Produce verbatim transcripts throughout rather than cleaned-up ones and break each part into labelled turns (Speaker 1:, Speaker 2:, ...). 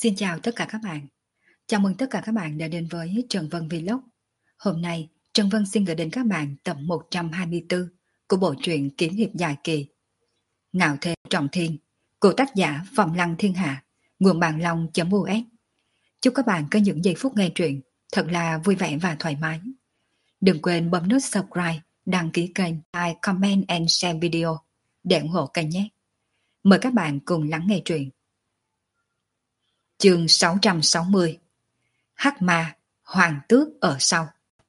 Speaker 1: Xin chào tất cả các bạn. Chào mừng tất cả các bạn đã đến với Trần Vân Vlog. Hôm nay, Trần Vân xin gửi đến các bạn tập một trăm hai mươi tư của bộ truyện kiếm hiệp dài kỳ Ngạo Thế Trọng Thiên của tác giả Phòng Lăng Thiên Hạ, nguồn bàn long.us. Chúc các bạn có những giây phút nghe truyện thật là vui vẻ và thoải mái. Đừng quên bấm nút subscribe, đăng ký kênh, like, comment and share video để ủng hộ kênh nhé. Mời các bạn cùng lắng nghe truyện. Chương sáu trăm sáu mươi. Hắc Ma, Hoàng Tước ở sau.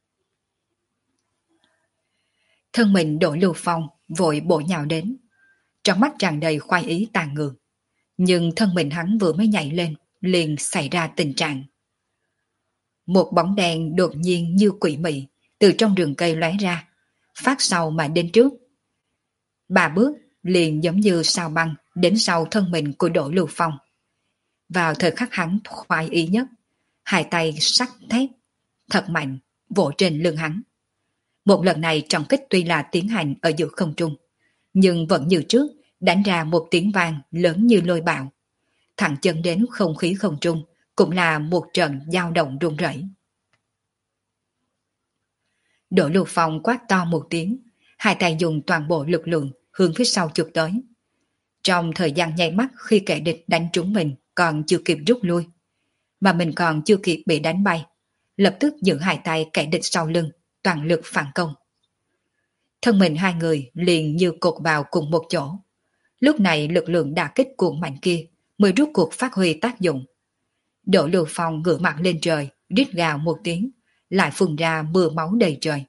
Speaker 1: Thân mình Đỗ Lưu Phong vội bổ nhào đến, trong mắt tràn đầy khoái ý tàn ngược. Nhưng thân mình hắn vừa mới nhảy lên, liền xảy ra tình trạng. Một bóng đèn đột nhiên như quỷ mị từ trong rừng cây lóe ra, phát sau mà đến trước. Ba bước liền giống như sao băng đến sau thân mình của Đỗ Lưu Phong. Vào thời khắc hắn khoái ý nhất, hai tay sắc thép thật mạnh vỗ trên lưng hắn. Một lần này trọng kích tuy là tiến hành ở giữa không trung, nhưng vẫn như trước đánh ra một tiếng vang lớn như lôi bạo, thẳng chân đến không khí không trung, cũng là một trận dao động rung rẩy. Đỗ Lưu Phong quát to một tiếng, hai tay dùng toàn bộ lực lượng hướng phía sau chụp tới. Trong thời gian nháy mắt khi kẻ địch đánh trúng mình còn chưa kịp rút lui, mà mình còn chưa kịp bị đánh bay, lập tức giữ hai tay kẻ địch sau lưng, toàn lực phản công. Thân mình hai người liền như cột vào cùng một chỗ. Lúc này lực lượng đả kích cuồng mạnh kia mới rút cuộc phát huy tác dụng. Đỗ Lưu Phong ngửa mặt lên trời, rít gào một tiếng, lại phun ra mưa máu đầy trời.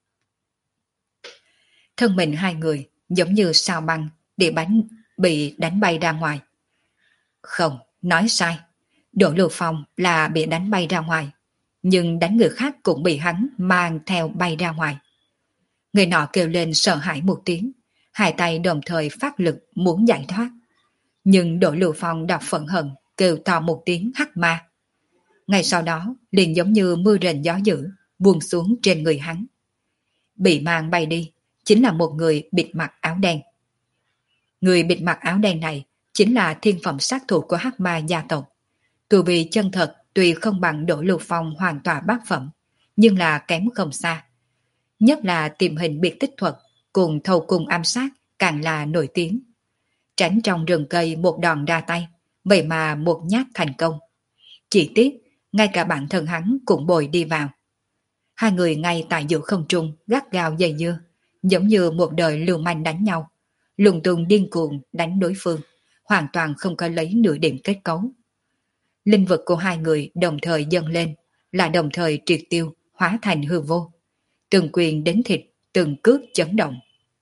Speaker 1: Thân mình hai người giống như sao băng để bánh bị đánh bay ra ngoài. Không, nói sai. Đỗ Lưu Phong là bị đánh bay ra ngoài, nhưng đánh người khác cũng bị hắn mang theo bay ra ngoài. Người nọ kêu lên sợ hãi một tiếng, hai tay đồng thời phát lực muốn giải thoát. Nhưng Đỗ Lưu Phong đọc phẫn hận, kêu to một tiếng hắc ma. Ngay sau đó liền giống như mưa rền gió dữ buông xuống trên người hắn. Bị mang bay đi chính là một người bịt mặt áo đen. Người bịt mặt áo đen này chính là thiên phẩm sát thủ của hắc ma gia tộc. Tu vi chân thật tuy không bằng Đỗ Lưu Phong hoàn toàn bát phẩm, nhưng là kém không xa. Nhất là tìm hình biệt tích thuật cùng thâu cung ám sát càng là nổi tiếng. Tránh trong rừng cây một đòn ra tay, vậy mà một nhát thành công. Chỉ tiếc, ngay cả bản thân hắn cũng bồi đi vào. Hai người ngay tại giữa không trung gắt gao dây dưa, giống như một đời lưu manh đánh nhau, lùng tung điên cuồng đánh đối phương, hoàn toàn không có lấy nửa điểm kết cấu. Linh vực của hai người đồng thời dâng lên, là đồng thời triệt tiêu, hóa thành hư vô. Từng quyền đến thịt, từng cước chấn động.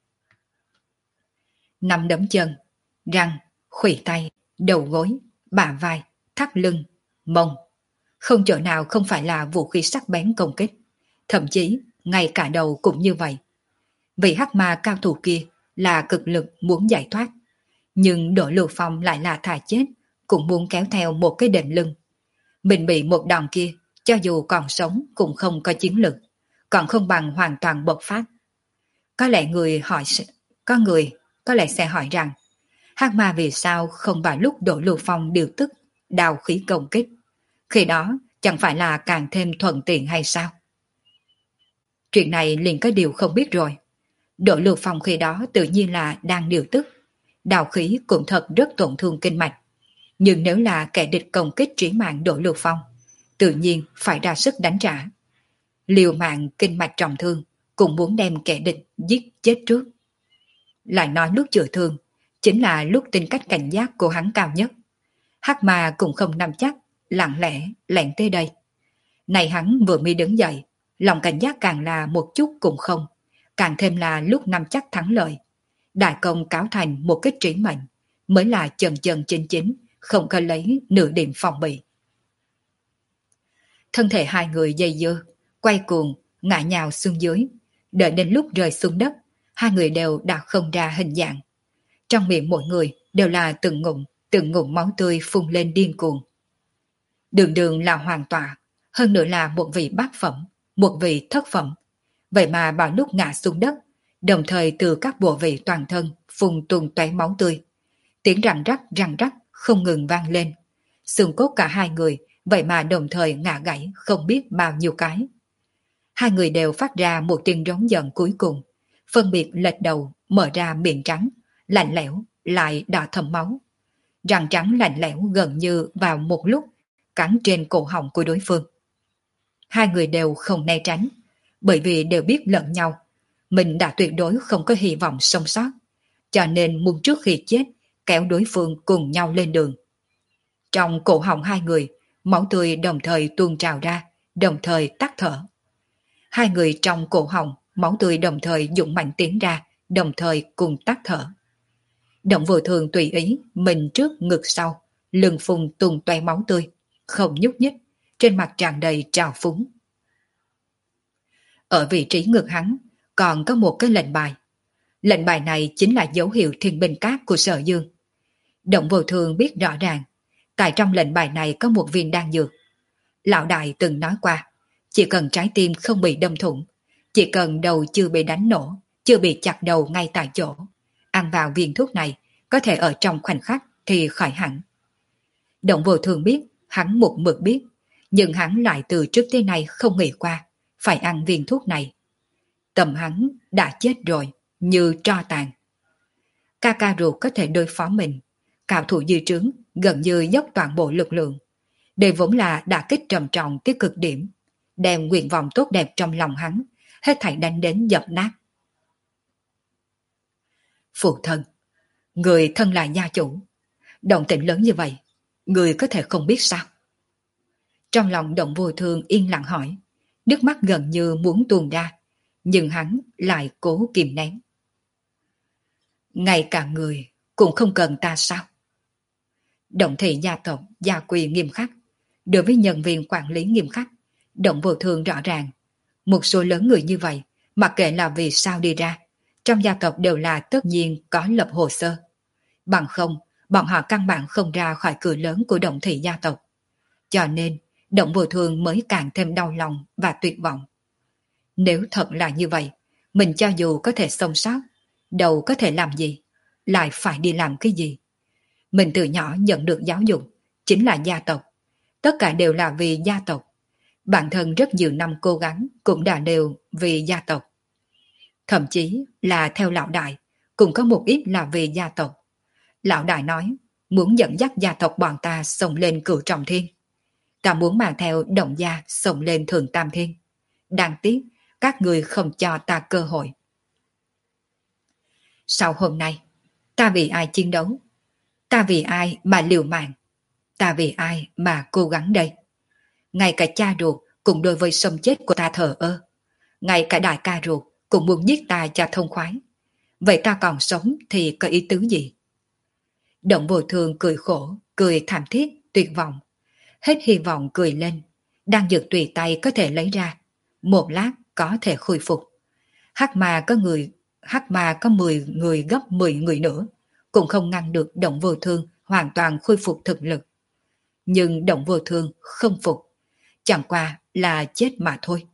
Speaker 1: Năm đấm chân, răng, khuỷu tay, đầu gối, bả vai, thắt lưng, mông. Không chỗ nào không phải là vũ khí sắc bén công kích. Thậm chí, ngay cả đầu cũng như vậy. Vị hắc ma cao thủ kia là cực lực muốn giải thoát. Nhưng Đỗ Lưu Phong lại là thà chết, cũng muốn kéo theo một cái đệm lưng. Mình bị một đòn kia, cho dù còn sống cũng không có chiến lực, còn không bằng hoàn toàn bộc phát. Có lẽ người hỏi, có người có lẽ sẽ hỏi rằng, hắc ma vì sao không vào lúc Đỗ Lưu Phong điều tức đào khí công kích, khi đó chẳng phải là càng thêm thuận tiện hay sao? Chuyện này liền có điều không biết rồi. Đỗ Lưu Phong khi đó tự nhiên là đang điều tức, đào khí cũng thật rất tổn thương kinh mạch. Nhưng nếu là kẻ địch công kích trí mạng Đỗ Lưu Phong, tự nhiên phải ra sức đánh trả. Liều mạng kinh mạch trọng thương, cũng muốn đem kẻ địch giết chết trước. Lại nói lúc chữa thương, chính là lúc tính cách cảnh giác của hắn cao nhất. Hắc ma cũng không nắm chắc, lặng lẽ lẻn tới đây. Này hắn vừa mới đứng dậy, lòng cảnh giác càng là một chút cũng không, càng thêm là lúc nắm chắc thắng lợi. Đại công cáo thành một cái trí mệnh, mới là chân chân chính chính, không có lấy nửa điểm phòng bị. Thân thể hai người dây dưa, quay cuồng, ngã nhào xuống dưới. Đợi đến lúc rơi xuống đất, hai người đều đã không ra hình dạng. Trong miệng mỗi người đều là từng ngụm, từng ngụm máu tươi phun lên điên cuồng. Đường đường là hoàng tọa, hơn nữa là một vị bát phẩm, một vị thất phẩm. Vậy mà vào lúc ngã xuống đất, đồng thời từ các bộ vị toàn thân phun tuôn tóe máu tươi. Tiếng răng rắc răng rắc không ngừng vang lên, Xương cốt cả hai người vậy mà đồng thời ngã gãy không biết bao nhiêu cái. Hai người đều phát ra một tiếng rống giận cuối cùng, phân biệt lệch đầu, mở ra miệng trắng, lạnh lẽo, lại đỏ thấm máu. Răng trắng lạnh lẽo gần như vào một lúc, cắn trên cổ họng của đối phương. Hai người đều không né tránh, bởi vì đều biết lẫn nhau. Mình đã tuyệt đối không có hy vọng sống sót, cho nên muốn trước khi chết, kéo đối phương cùng nhau lên đường. Trong cổ họng hai người, máu tươi đồng thời tuôn trào ra, đồng thời tắt thở. Hai người trong cổ họng, máu tươi đồng thời dũng mạnh tiến ra, đồng thời cùng tắt thở. Động Vô Thường tùy ý, mình trước ngực sau, lưng phùng tung toe máu tươi, không nhúc nhích, trên mặt tràn đầy trào phúng. Ở vị trí ngực hắn, còn có một cái lệnh bài. Lệnh bài này chính là dấu hiệu thiên binh cát của Sở Dương. Động Vô Thường biết rõ ràng, tại trong lệnh bài này có một viên đan dược. Lão đại từng nói qua, chỉ cần trái tim không bị đâm thủng, chỉ cần đầu chưa bị đánh nổ, chưa bị chặt đầu ngay tại chỗ, ăn vào viên thuốc này có thể ở trong khoảnh khắc thì khỏi hẳn. Động Vô Thường biết, hắn một mực biết, nhưng hắn lại từ trước tới nay không nghĩ qua phải ăn viên thuốc này. Tâm hắn đã chết rồi, như tro tàn. Ca ca ruột có thể đối phó mình, cao thủ dư trướng gần như dốc toàn bộ lực lượng. Đây vốn là đả kích trầm trọng tới cực điểm, đem nguyện vọng tốt đẹp trong lòng hắn hết thảy đánh đến dập nát. Phụ thân, người thân là gia chủ, động tĩnh lớn như vậy, người có thể không biết sao? Trong lòng Động Vô Thường yên lặng hỏi, nước mắt gần như muốn tuôn ra, nhưng hắn lại cố kìm nén. Ngay cả người cũng không cần ta sao? Động thị gia tộc gia quy nghiêm khắc, đối với nhân viên quản lý nghiêm khắc. Động Vô Thường rõ ràng, một số lớn người như vậy, mặc kệ là vì sao đi ra, trong gia tộc đều là tất nhiên có lập hồ sơ. Bằng không, bọn họ căn bản không ra khỏi cửa lớn của Động thị gia tộc. Cho nên, Động Vô Thường mới càng thêm đau lòng và tuyệt vọng. Nếu thật là như vậy, mình cho dù có thể sống sót, đâu có thể làm gì, lại phải đi làm cái gì? Mình từ nhỏ nhận được giáo dục, chính là gia tộc. Tất cả đều là vì gia tộc. Bản thân rất nhiều năm cố gắng cũng đã đều vì gia tộc. Thậm chí là theo lão đại, cũng có một ít là vì gia tộc. Lão đại nói, muốn dẫn dắt gia tộc bọn ta xông lên cửu trọng thiên. Ta muốn mang theo Động gia xông lên thượng tam thiên. Đáng tiếc, các người không cho ta cơ hội. Sau hôm nay, ta vì ai chiến đấu? Ta vì ai mà liều mạng? Ta vì ai mà cố gắng đây? Ngay cả cha ruột cũng đối với sống chết của ta thờ ơ. Ngay cả đại ca ruột cũng muốn giết ta cho thông khoái. Vậy ta còn sống thì có ý tứ gì? Động Vô Thường cười khổ, cười thảm thiết, tuyệt vọng. Hết hy vọng cười lên. Đang dược tùy tay có thể lấy ra. Một lát có thể khôi phục. Hắc mà có người, hắc mà có mười người gấp mười người nữa, cũng không ngăn được Động Vô Thường hoàn toàn khôi phục thực lực. Nhưng Động Vô Thường không phục, chẳng qua là chết mà thôi.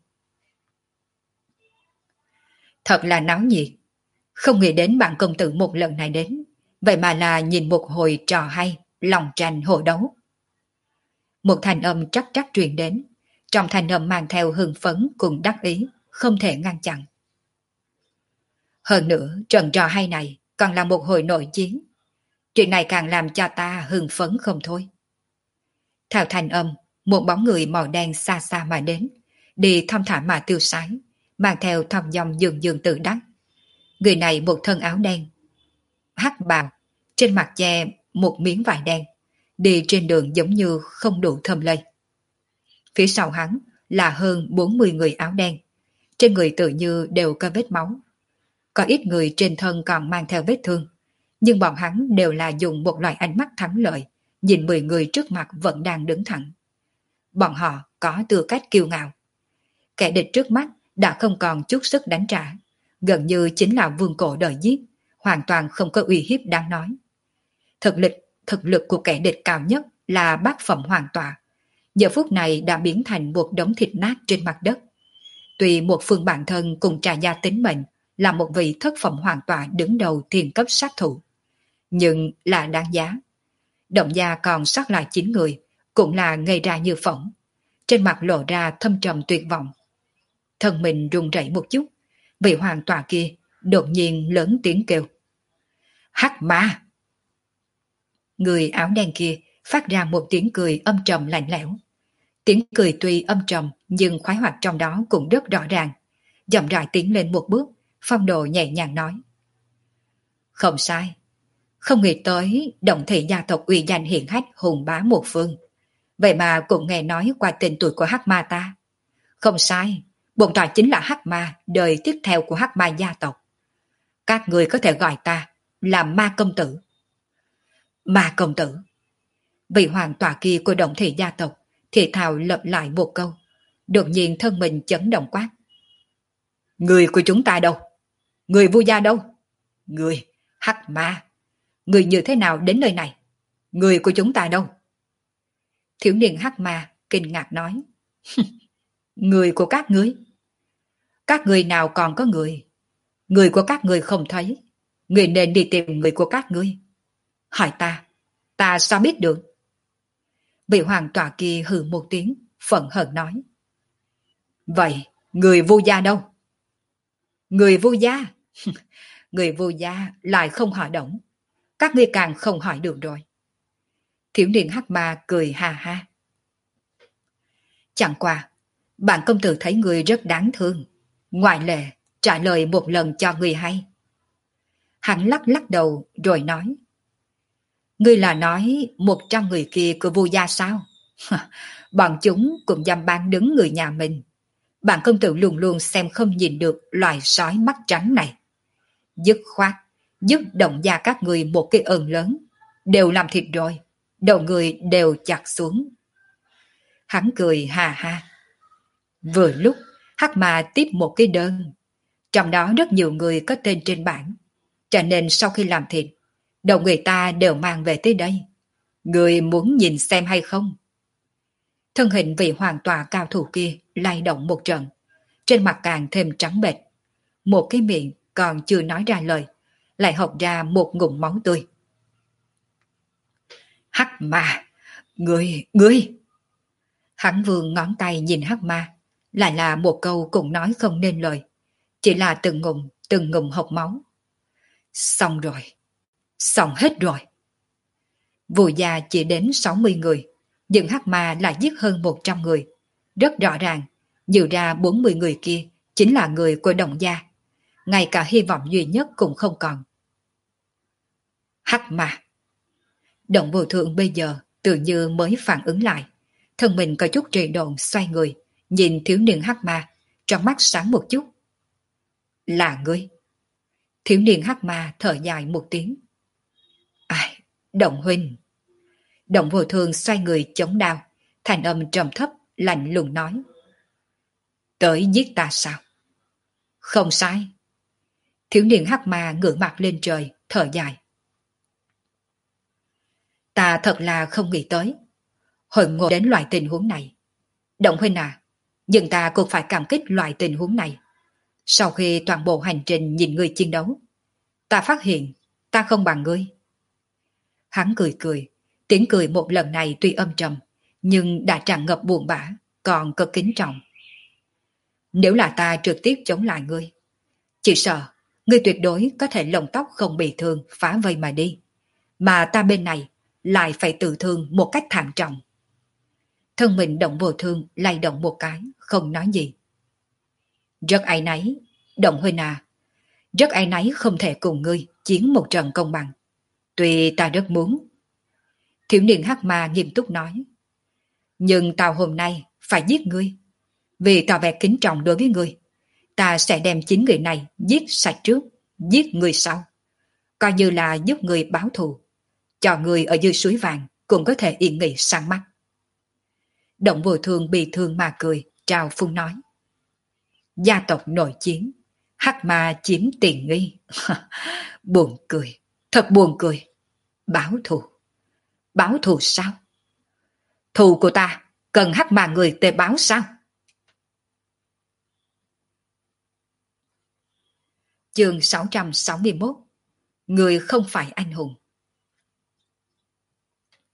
Speaker 1: Thật là náo nhiệt, không nghĩ đến bạn công tử một lần này đến, vậy mà là nhìn một hồi trò hay, lòng tranh hộ đấu. Một thanh âm trắc trắc truyền đến, trong thanh âm mang theo hưng phấn cùng đắc ý, không thể ngăn chặn. Hơn nữa, trận trò hay này còn là một hồi nội chiến. Chuyện này càng làm cho ta hưng phấn không thôi. Theo thanh âm, một bóng người màu đen xa xa mà đến, đi thong thả mà tiêu sái, mang theo thong dong dường dường tự đắc. Người này một thân áo đen, hắc bào, trên mặt che một miếng vải đen, đi trên đường giống như không đủ thơm lây. Phía sau hắn là hơn bốn mươi người áo đen, trên người tự như đều có vết máu. Có ít người trên thân còn mang theo vết thương, nhưng bọn hắn đều là dùng một loại ánh mắt thắng lợi, nhìn mười người trước mặt vẫn đang đứng thẳng. Bọn họ có tư cách kiêu ngạo. Kẻ địch trước mắt đã không còn chút sức đánh trả, gần như chính là vương cổ đời giết, hoàn toàn không có uy hiếp đáng nói. Thực lực, thực lực của kẻ địch cao nhất là bát phẩm hoàng tọa, giờ phút này đã biến thành một đống thịt nát trên mặt đất. Tuy một phương bản thân cùng trả giá tính mệnh là một vị thất phẩm hoàng tọa đứng đầu thiên cấp sát thủ, nhưng là đáng giá. Động gia còn sót lại chín người, cũng là ngây ra như phỏng, trên mặt lộ ra thâm trầm tuyệt vọng. Thân mình run rẩy một chút, vị hoàng tọa kia đột nhiên lớn tiếng kêu. Hắc ma! Người áo đen kia phát ra một tiếng cười âm trầm lạnh lẽo. Tiếng cười tuy âm trầm nhưng khoái hoạt trong đó cũng rất rõ ràng. Chậm rãi tiến lên một bước, phong độ nhẹ nhàng nói. Không sai. Không nghĩ tới động thị gia tộc uy danh hiển hách hùng bá một phương. Vậy mà cũng nghe nói qua tên tuổi của hắc ma ta. Không sai, bổn tọa chính là hắc ma đời tiếp theo của hắc ma gia tộc. Các người có thể gọi ta là ma công tử. Ma công tử. Vị hoàng tọa kia của động thị gia tộc thì thào lặp lại một câu. Đột nhiên thân mình chấn động quát. Người của chúng ta đâu? Người Vu gia đâu? Người, hắc ma. Người như thế nào đến nơi này? Người của chúng ta đâu? Thiếu niên hắc ma kinh ngạc nói. Người của các ngươi? Các ngươi nào còn có người? Người của các ngươi không thấy. Người nên đi tìm người của các ngươi. Hỏi ta, ta sao biết được? Vị hoàng tọa kia hừ một tiếng, phẫn hận nói. Vậy, người Vu gia đâu? Người Vu gia? Người Vu gia lại không hỏi động. Các ngươi càng không hỏi được rồi. Thiếu niên hắc ma cười ha ha. Chẳng qua, bản công tử thấy người rất đáng thương. Ngoại lệ, trả lời một lần cho người hay. Hắn lắc lắc đầu rồi nói. Ngươi là nói một trăm người kia của Vu gia sao? Bọn chúng cũng dám bán đứng người nhà mình. Bản công tử luôn luôn xem không nhìn được loài sói mắt trắng này. Dứt khoát, giúp động gia các người một cái ơn lớn. Đều làm thịt rồi, đầu người đều chặt xuống. Hắn cười hà ha. Vừa lúc, hắc ma tiếp một cái đơn. Trong đó rất nhiều người có tên trên bảng. Cho nên sau khi làm thịt, đầu người ta đều mang về tới đây. Người muốn nhìn xem hay không? Thân hình vị hoàng tọa cao thủ kia lay động một trận. Trên mặt càng thêm trắng bệch. Một cái miệng còn chưa nói ra lời, lại học ra một ngụm máu tươi. Hắc ma! Ngươi! Ngươi! Hắn vương ngón tay nhìn hắc ma, lại là một câu cũng nói không nên lời. Chỉ là từng ngụm, từng ngụm hộc máu. Xong rồi. Xong hết rồi. Vù gia chỉ đến sáu mươi người, nhưng hắc ma lại giết hơn một trăm người. Rất rõ ràng, nhiều ra bốn mươi người kia chính là người của Động gia. Ngay cả hy vọng duy nhất cũng không còn. Hắc ma! Động Vô Thượng bây giờ tự như mới phản ứng lại. Thân mình có chút trì độn xoay người, nhìn thiếu niên hắc ma, trong mắt sáng một chút. Là ngươi. Thiếu niên hắc ma thở dài một tiếng. Ai, Động huynh. Động Vô Thường xoay người chống đao, thành âm trầm thấp, lạnh lùng nói. Tới giết ta sao? Không sai. Thiếu niên hắc ma ngửa mặt lên trời, thở dài. Ta thật là không nghĩ tới. Hồi ngộ đến loại tình huống này. Động huynh à, nhưng ta cũng phải cảm kích loại tình huống này. Sau khi toàn bộ hành trình nhìn ngươi chiến đấu, ta phát hiện ta không bằng ngươi. Hắn cười cười, tiếng cười một lần này tuy âm trầm, nhưng đã tràn ngập buồn bã, còn cực kính trọng. Nếu là ta trực tiếp chống lại ngươi, chỉ sợ ngươi tuyệt đối có thể lông tóc không bị thương phá vây mà đi, mà ta bên này lại phải tự thương một cách thảm trọng. Thân mình Động Vô Thương lay động một cái, không nói gì. Rất áy náy, Động huynh à, rất áy náy không thể cùng ngươi chiến một trận công bằng. Tuy ta rất muốn. Thiếu niên hắc ma nghiêm túc nói. Nhưng tao hôm nay phải giết ngươi. Vì tỏ vẻ kính trọng đối với ngươi, ta sẽ đem chín người này giết sạch trước, giết ngươi sau. Coi như là giúp ngươi báo thù. Cho ngươi ở dưới suối vàng cũng có thể yên nghỉ sang mắt. Động Vô Thương bị thương mà cười, trào phung nói. Gia tộc nội chiến, hắc ma chiếm tiền nghi. Buồn cười, thật buồn cười. Báo thù. Báo thù sao? Thù của ta cần hắc ma người tề báo sao? Chương sáu trăm sáu mươi mốt. Người không phải anh hùng.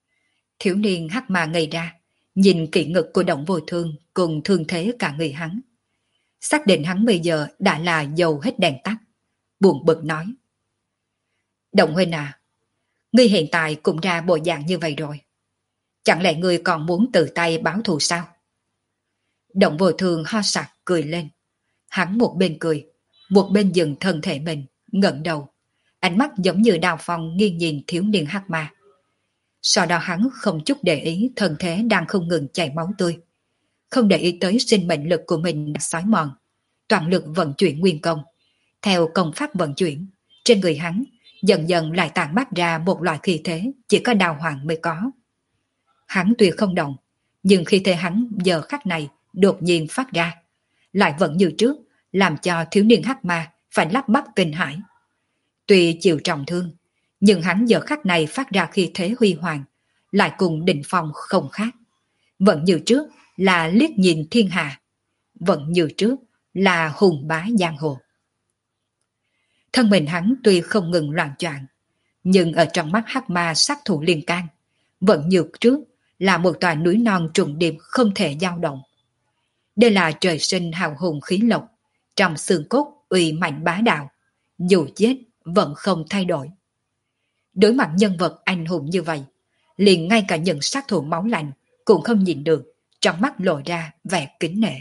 Speaker 1: Thiếu niên hắc ma ngây ra, nhìn kỹ ngực của Động Vô Thương cùng thương thế cả người hắn. Xác định hắn bây giờ đã là dầu hết đèn tắt. Buồn bực nói. Động huynh à, ngươi hiện tại cũng ra bộ dạng như vậy rồi. Chẳng lẽ ngươi còn muốn tự tay báo thù sao? Động Vô Thương ho sặc cười lên. Hắn một bên cười, một bên dừng thân thể mình, ngẩng đầu. Ánh mắt giống như đào phong nghiêng nhìn thiếu niên hắc ma. Sau đó hắn không chút để ý thân thể đang không ngừng chảy máu tươi. Không để ý tới sinh mệnh lực của mình đã xói mòn. Toàn lực vận chuyển nguyên công. Theo công pháp vận chuyển, trên người hắn dần dần lại tản mát ra một loại khí thế chỉ có đào hoàng mới có. Hắn tuy không động, nhưng khi thế hắn giờ khắc này đột nhiên phát ra, lại vẫn như trước, làm cho thiếu niên hắc ma phải lắp bắp kinh hãi. Tuy chịu trọng thương, nhưng hắn giờ khắc này phát ra khí thế huy hoàng, lại cùng Định Phong không khác. Vẫn như trước là liếc nhìn thiên hạ, vẫn như trước là hùng bá giang hồ. Thân mình hắn tuy không ngừng loạn choạng, nhưng ở trong mắt hắc ma sát thủ liên can, vẫn như trước là một tòa núi non trùng điệp không thể dao động. Đây là trời sinh hào hùng khí lộc, trong xương cốt uy mạnh bá đạo, dù chết vẫn không thay đổi. Đối mặt nhân vật anh hùng như vậy, liền ngay cả những sát thủ máu lạnh cũng không nhìn được, trong mắt lộ ra vẻ kính nể.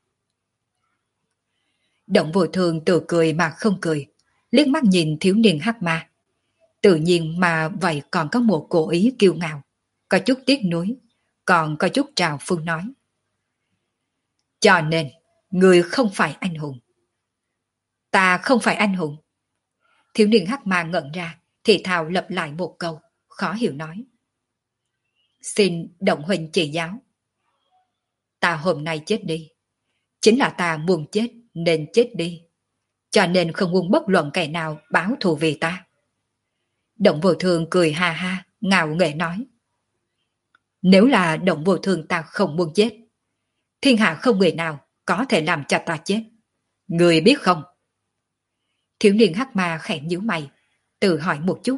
Speaker 1: Động Vô Thương tự cười mà không cười, liếc mắt nhìn thiếu niên hắc ma. Tự nhiên mà vậy còn có một cố ý kiêu ngạo, có chút tiếc nuối, còn có chút trào phung nói. Cho nên, người không phải anh hùng. Ta không phải anh hùng. Thiếu niên hắc ma ngẩn ra, thì thào lặp lại một câu, khó hiểu nói. Xin Động huynh chỉ giáo. Ta hôm nay chết đi. Chính là ta muốn chết nên chết đi. Cho nên không muốn bất luận kẻ nào báo thù vì ta. Động Vô Thương cười ha ha, ngạo nghễ nói. Nếu là Động Vô Thương ta không muốn chết, thiên hạ không người nào có thể làm cho ta chết. Người biết không? Thiếu niên hắc ma khẽ nhíu mày, tự hỏi một chút.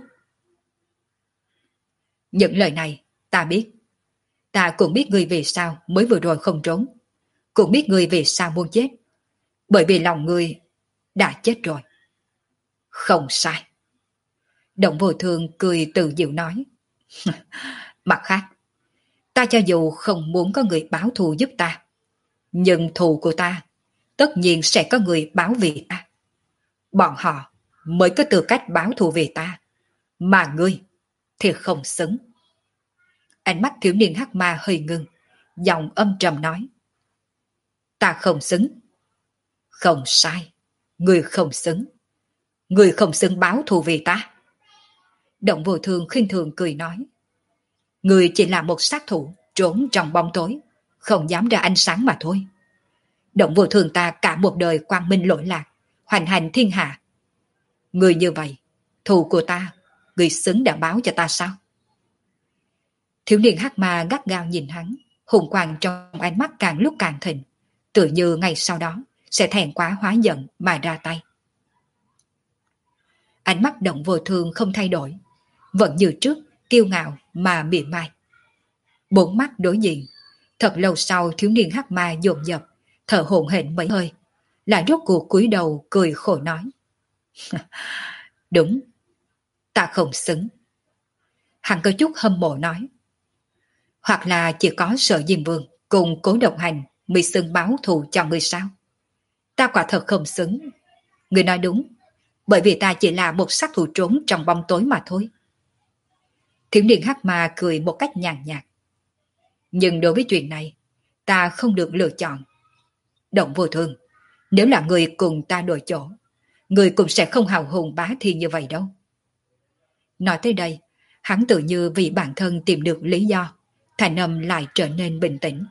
Speaker 1: Những lời này ta biết. Ta cũng biết người vì sao mới vừa rồi không trốn. Cũng biết người vì sao muốn chết. Bởi vì lòng người đã chết rồi. Không sai. Động Vô Thương cười tự diệu nói. Mặt khác, ta cho dù không muốn có người báo thù giúp ta, nhưng thù của ta tất nhiên sẽ có người báo vì ta. Bọn họ mới có tư cách báo thù vì ta, mà ngươi thì không xứng. Ánh mắt thiếu niên hắc ma hơi ngưng, giọng âm trầm nói. Ta không xứng. Không sai, ngươi không xứng. Ngươi không xứng báo thù vì ta. Động Vô Thương khinh thường cười nói. Ngươi chỉ là một sát thủ trốn trong bóng tối, không dám ra ánh sáng mà thôi. Động Vô Thương ta cả một đời quang minh lỗi lạc, hoành hành thiên hạ. Ngươi như vậy, thù của ta, ngươi xứng đã báo cho ta sao? Thiếu niên hắc ma gắt gao nhìn hắn, hùng quang trong ánh mắt càng lúc càng thịnh, tự như ngày sau đó sẽ thẹn quá hóa giận mà ra tay. Ánh mắt Động Vô Thương không thay đổi, vẫn như trước, kiêu ngạo mà mỉa mai. Bốn mắt đối diện, thật lâu sau thiếu niên hắc ma dồn dập, thở hổn hển mấy hơi, lại rốt cuộc cúi đầu cười khổ nói. Đúng, ta không xứng. Hắn có chút hâm mộ nói. Hoặc là chỉ có Sở Diêm Vương cùng Cố Độc Hành mới xứng báo thù cho người sao? Ta quả thật không xứng. Người nói đúng, bởi vì ta chỉ là một sát thủ trốn trong bóng tối mà thôi. Thiếu niên hắc ma cười một cách nhàn nhạt. Nhưng đối với chuyện này, ta không được lựa chọn. Động Vô Thương, nếu là người cùng ta đổi chỗ, người cũng sẽ không hào hùng bá thiên như vậy đâu. Nói tới đây, hắn tự như vì bản thân tìm được lý do, thành âm lại trở nên bình tĩnh.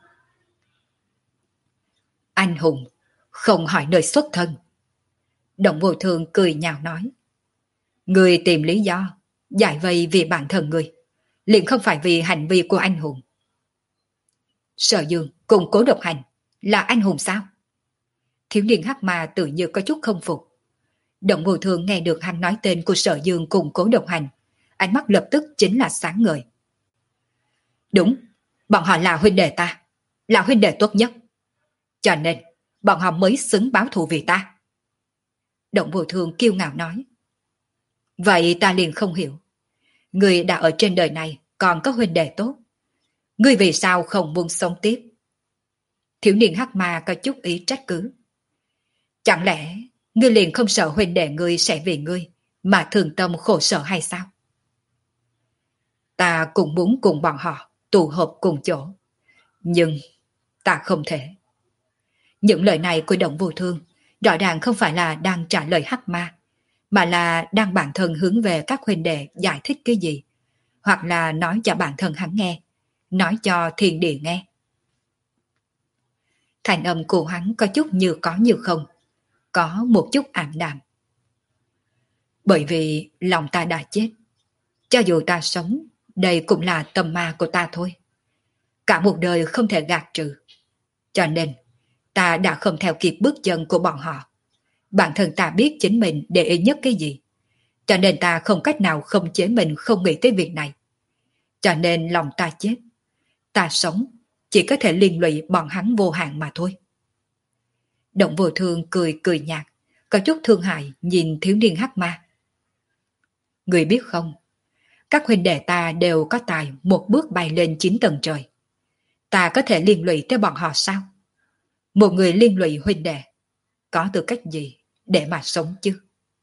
Speaker 1: Anh hùng, không hỏi nơi xuất thân. Động Vô Thương cười nhạo nói. Người tìm lý do, giải vây vì bản thân người, liền không phải vì hành vi của anh hùng. Sở Dương cùng Cố Độc Hành là anh hùng sao? Thiếu niên hắc ma tự như có chút không phục. Động Vô Thương nghe được hắn nói tên của Sở Dương cùng Cố Độc Hành, ánh mắt lập tức chính là sáng ngời. Đúng, bọn họ là huynh đệ ta, là huynh đệ tốt nhất. Cho nên, bọn họ mới xứng báo thù vì ta. Động Vô Thương kiêu ngạo nói. Vậy ta liền không hiểu. Ngươi đã ở trên đời này còn có huynh đệ tốt. Ngươi vì sao không muốn sống tiếp? Thiếu niên hắc ma có chút ý trách cứ. Chẳng lẽ ngươi liền không sợ huynh đệ ngươi sẽ vì ngươi mà thường tâm khổ sở hay sao? Ta cũng muốn cùng bọn họ tụ họp cùng chỗ. Nhưng ta không thể. Những lời này của Động Vô Thương rõ ràng không phải là đang trả lời hắc ma, mà là đang bản thân hướng về các huynh đệ giải thích cái gì, hoặc là nói cho bản thân hắn nghe, nói cho thiên địa nghe. Thành âm của hắn có chút như có như không, có một chút ảm đạm. Bởi vì lòng ta đã chết, cho dù ta sống, đây cũng là tâm ma của ta thôi. Cả một đời không thể gạt trừ. Cho nên, ta đã không theo kịp bước chân của bọn họ. Bản thân ta biết chính mình để ý nhất cái gì. Cho nên ta không cách nào không chế mình không nghĩ tới việc này. Cho nên lòng ta chết. Ta sống, chỉ có thể liên lụy bọn hắn vô hạn mà thôi. Động Vô Thương cười cười nhạt, có chút thương hại nhìn thiếu niên hắc ma. Người biết không, các huynh đệ ta đều có tài một bước bay lên chín tầng trời. Ta có thể liên lụy tới bọn họ sao? Một người liên lụy huynh đệ, có tư cách gì để mà sống chứ?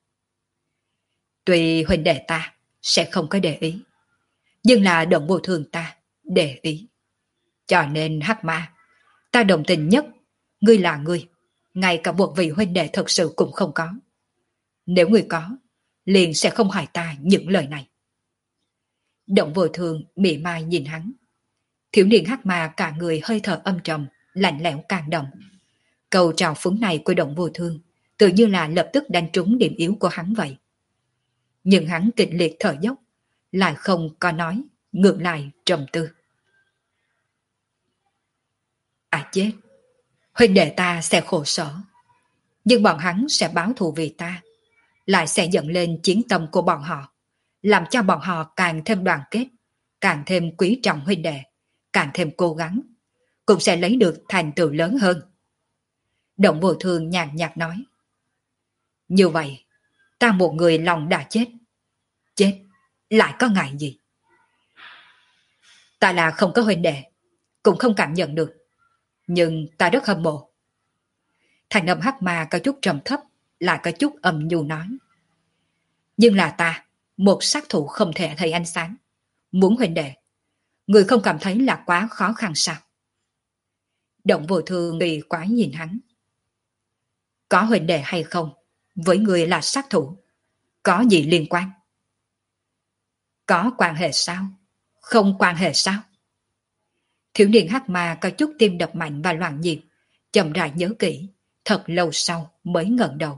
Speaker 1: Tuy huynh đệ ta sẽ không có để ý, nhưng là Động Vô Thương ta để ý. Cho nên hắc ma, ta đồng tình nhất, ngươi là ngươi, ngay cả một vị huynh đệ thật sự cũng không có. Nếu ngươi có, liền sẽ không hỏi ta những lời này. Động Vô Thương mỉa mai nhìn hắn. Thiếu niên hắc ma cả người hơi thở âm trầm, lạnh lẽo càng động. Câu trào phúng này của Động Vô Thương tự như là lập tức đánh trúng điểm yếu của hắn vậy. Nhưng hắn kịch liệt thở dốc, lại không có nói, ngược lại trầm tư. À chết, huynh đệ ta sẽ khổ sở, nhưng bọn hắn sẽ báo thù vì ta, lại sẽ dẫn lên chiến tâm của bọn họ, làm cho bọn họ càng thêm đoàn kết, càng thêm quý trọng huynh đệ, càng thêm cố gắng, cũng sẽ lấy được thành tựu lớn hơn. Động Vô Thương nhàn nhạt nói. Như vậy, ta một người lòng đã chết. Chết, lại có ngại gì? Ta là không có huynh đệ, cũng không cảm nhận được, nhưng ta rất hâm mộ. Thành âm hắc ma có chút trầm thấp, lại có chút âm nhu nói. Nhưng là ta, một sát thủ không thể thấy ánh sáng. Muốn huynh đệ, người không cảm thấy là quá khó khăn sao? Động Vô Thương kỳ quái nhìn hắn. Có huynh đệ hay không, với người là sát thủ, có gì liên quan? Có quan hệ sao? Không quan hệ sao? Thiếu niên hắc ma có chút tim đập mạnh và loạn nhịp, chậm rãi nhớ kỹ, thật lâu sau mới ngẩng đầu.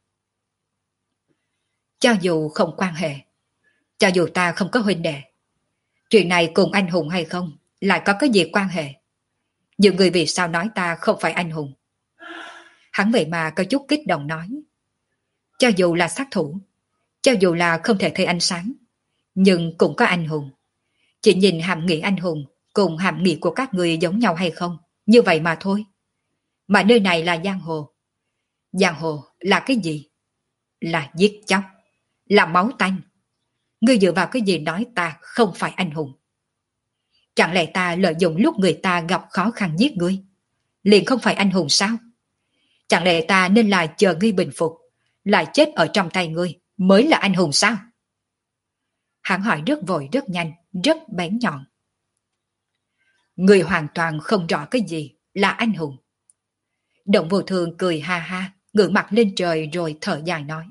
Speaker 1: Cho dù không quan hệ, cho dù ta không có huynh đệ, chuyện này cùng anh hùng hay không lại có cái gì quan hệ? Nhiều người vì sao nói ta không phải anh hùng? Hắn vậy mà có chút kích động nói. Cho dù là sát thủ, cho dù là không thể thấy ánh sáng, nhưng cũng có anh hùng. Chỉ nhìn hàm nghĩa anh hùng cùng hàm nghĩa của các người giống nhau hay không, như vậy mà thôi. Mà nơi này là giang hồ. Giang hồ là cái gì? Là giết chóc, là máu tanh. Ngươi dựa vào cái gì nói ta không phải anh hùng? Chẳng lẽ ta lợi dụng lúc người ta gặp khó khăn giết ngươi, liền không phải anh hùng sao? Chẳng lẽ ta nên là chờ ngươi bình phục, lại chết ở trong tay ngươi mới là anh hùng sao? Hắn hỏi rất vội rất nhanh, rất bén nhọn. Ngươi hoàn toàn không rõ cái gì là anh hùng. Động Vô Thương cười ha ha, ngửa mặt lên trời rồi thở dài nói.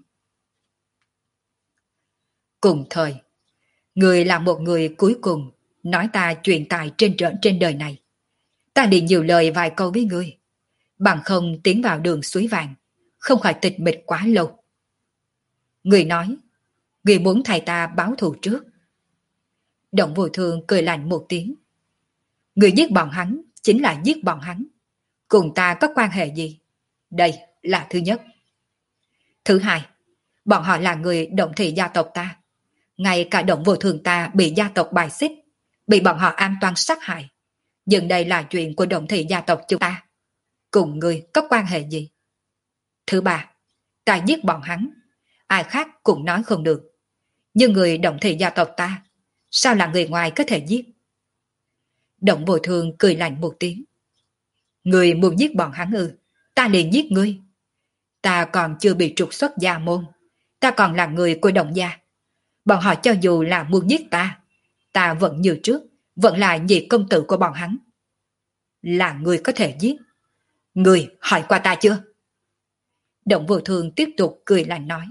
Speaker 1: Cùng thời, ngươi là một người cuối cùng nói ta chuyện tài trên trở trên đời này. Ta liền nhiều lời vài câu với ngươi, bằng không tiến vào đường suối vàng, không khỏi tịch mịch quá lâu. Ngươi nói, ngươi muốn thay ta báo thù trước. Động Vô Thương cười lạnh một tiếng. Ngươi giết bọn hắn chính là giết bọn hắn, cùng ta có quan hệ gì? Đây là thứ nhất. Thứ hai, bọn họ là người Động thị gia tộc ta. Ngay cả Động Vô Thương ta bị gia tộc bài xích, bị bọn họ an toan sát hại. Nhưng đây là chuyện của Động Thị gia tộc chúng ta. Cùng ngươi có quan hệ gì? Thứ ba, ta giết bọn hắn. Ai khác cũng nói không được. Nhưng người Động Thị gia tộc ta, sao là người ngoài có thể giết? Động Vô Thương cười lạnh một tiếng. Người muốn giết bọn hắn ư? Ta liền giết ngươi. Ta còn chưa bị trục xuất gia môn. Ta còn là người của Động gia. Bọn họ cho dù là muốn giết ta, ta vẫn như trước, vẫn là nhị công tử của bọn hắn. Là người có thể giết. Người hỏi qua ta chưa? Động Vô Thương tiếp tục cười lạnh nói.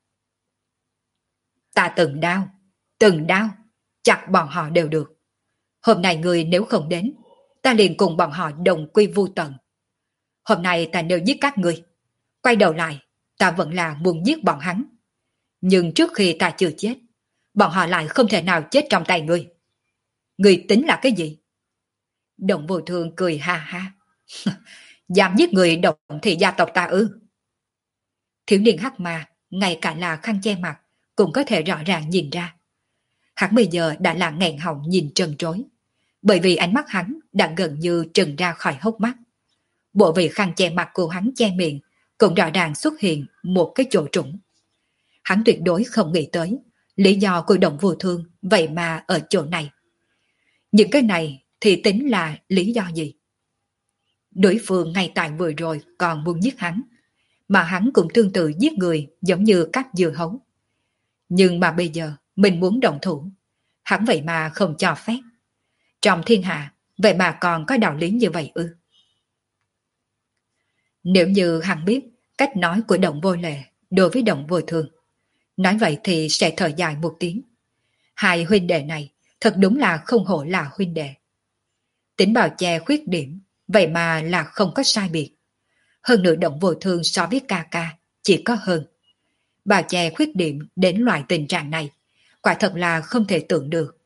Speaker 1: Ta từng đao, từng đao, chặt bọn họ đều được. Hôm nay người nếu không đến, ta liền cùng bọn họ đồng quy vu tận. Hôm nay ta nếu giết các người, quay đầu lại, ta vẫn là muốn giết bọn hắn. Nhưng trước khi ta chưa chết, bọn họ lại không thể nào chết trong tay ngươi. Ngươi tính là cái gì? Động Vô Thương cười ha ha. Dám giết người Động Thị gia tộc ta ư? Thiếu niên hắc ma, ngay cả là khăn che mặt, cũng có thể rõ ràng nhìn ra. Hắn bây giờ đã là nghẹn họng nhìn trần trối, bởi vì ánh mắt hắn đã gần như trừng ra khỏi hốc mắt. Bộ vị khăn che mặt của hắn che miệng cũng rõ ràng xuất hiện một cái chỗ trũng. Hắn tuyệt đối không nghĩ tới lý do của Động Vô Thương vậy mà ở chỗ này. Những cái này thì tính là lý do gì? Đối phương ngay tại vừa rồi còn muốn giết hắn, mà hắn cũng tương tự giết người giống như các dưa hấu. Nhưng mà bây giờ mình muốn động thủ, hắn vậy mà không cho phép. Trong thiên hạ, vậy mà còn có đạo lý như vậy ư? Nếu như hắn biết cách nói của Động Vô Lệ đối với Động Vô Thương, nói vậy thì sẽ thở dài một tiếng. Hai huynh đệ này thật đúng là không hổ là huynh đệ. Tính bào che khuyết điểm, vậy mà là không có sai biệt. Hơn nữa Động Vô Thương so với ca ca chỉ có hơn. Bào che khuyết điểm đến loại tình trạng này, quả thật là không thể tưởng được.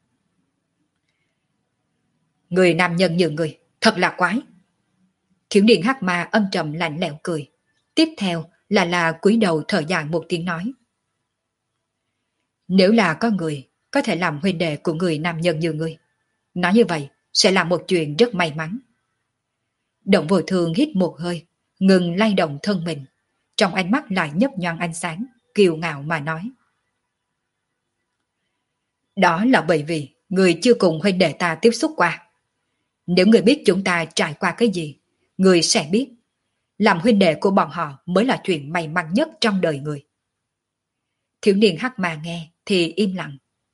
Speaker 1: Người nam nhân như người, thật là quái. Thiếu niên hắc ma âm trầm lạnh lẽo cười. Tiếp theo là là cúi đầu thở dài một tiếng nói. Nếu là có người có thể làm huynh đệ của người nam nhân như ngươi, nói như vậy sẽ là một chuyện rất may mắn. Động Vô Thương hít một hơi, ngừng lay động thân mình, trong ánh mắt lại nhấp nhoáng ánh sáng, kiêu ngạo mà nói. Đó là bởi vì người chưa cùng huynh đệ ta tiếp xúc qua. Nếu người biết chúng ta trải qua cái gì, người sẽ biết, làm huynh đệ của bọn họ mới là chuyện may mắn nhất trong đời người. Thiếu niên hắc mà nghe thì im lặng.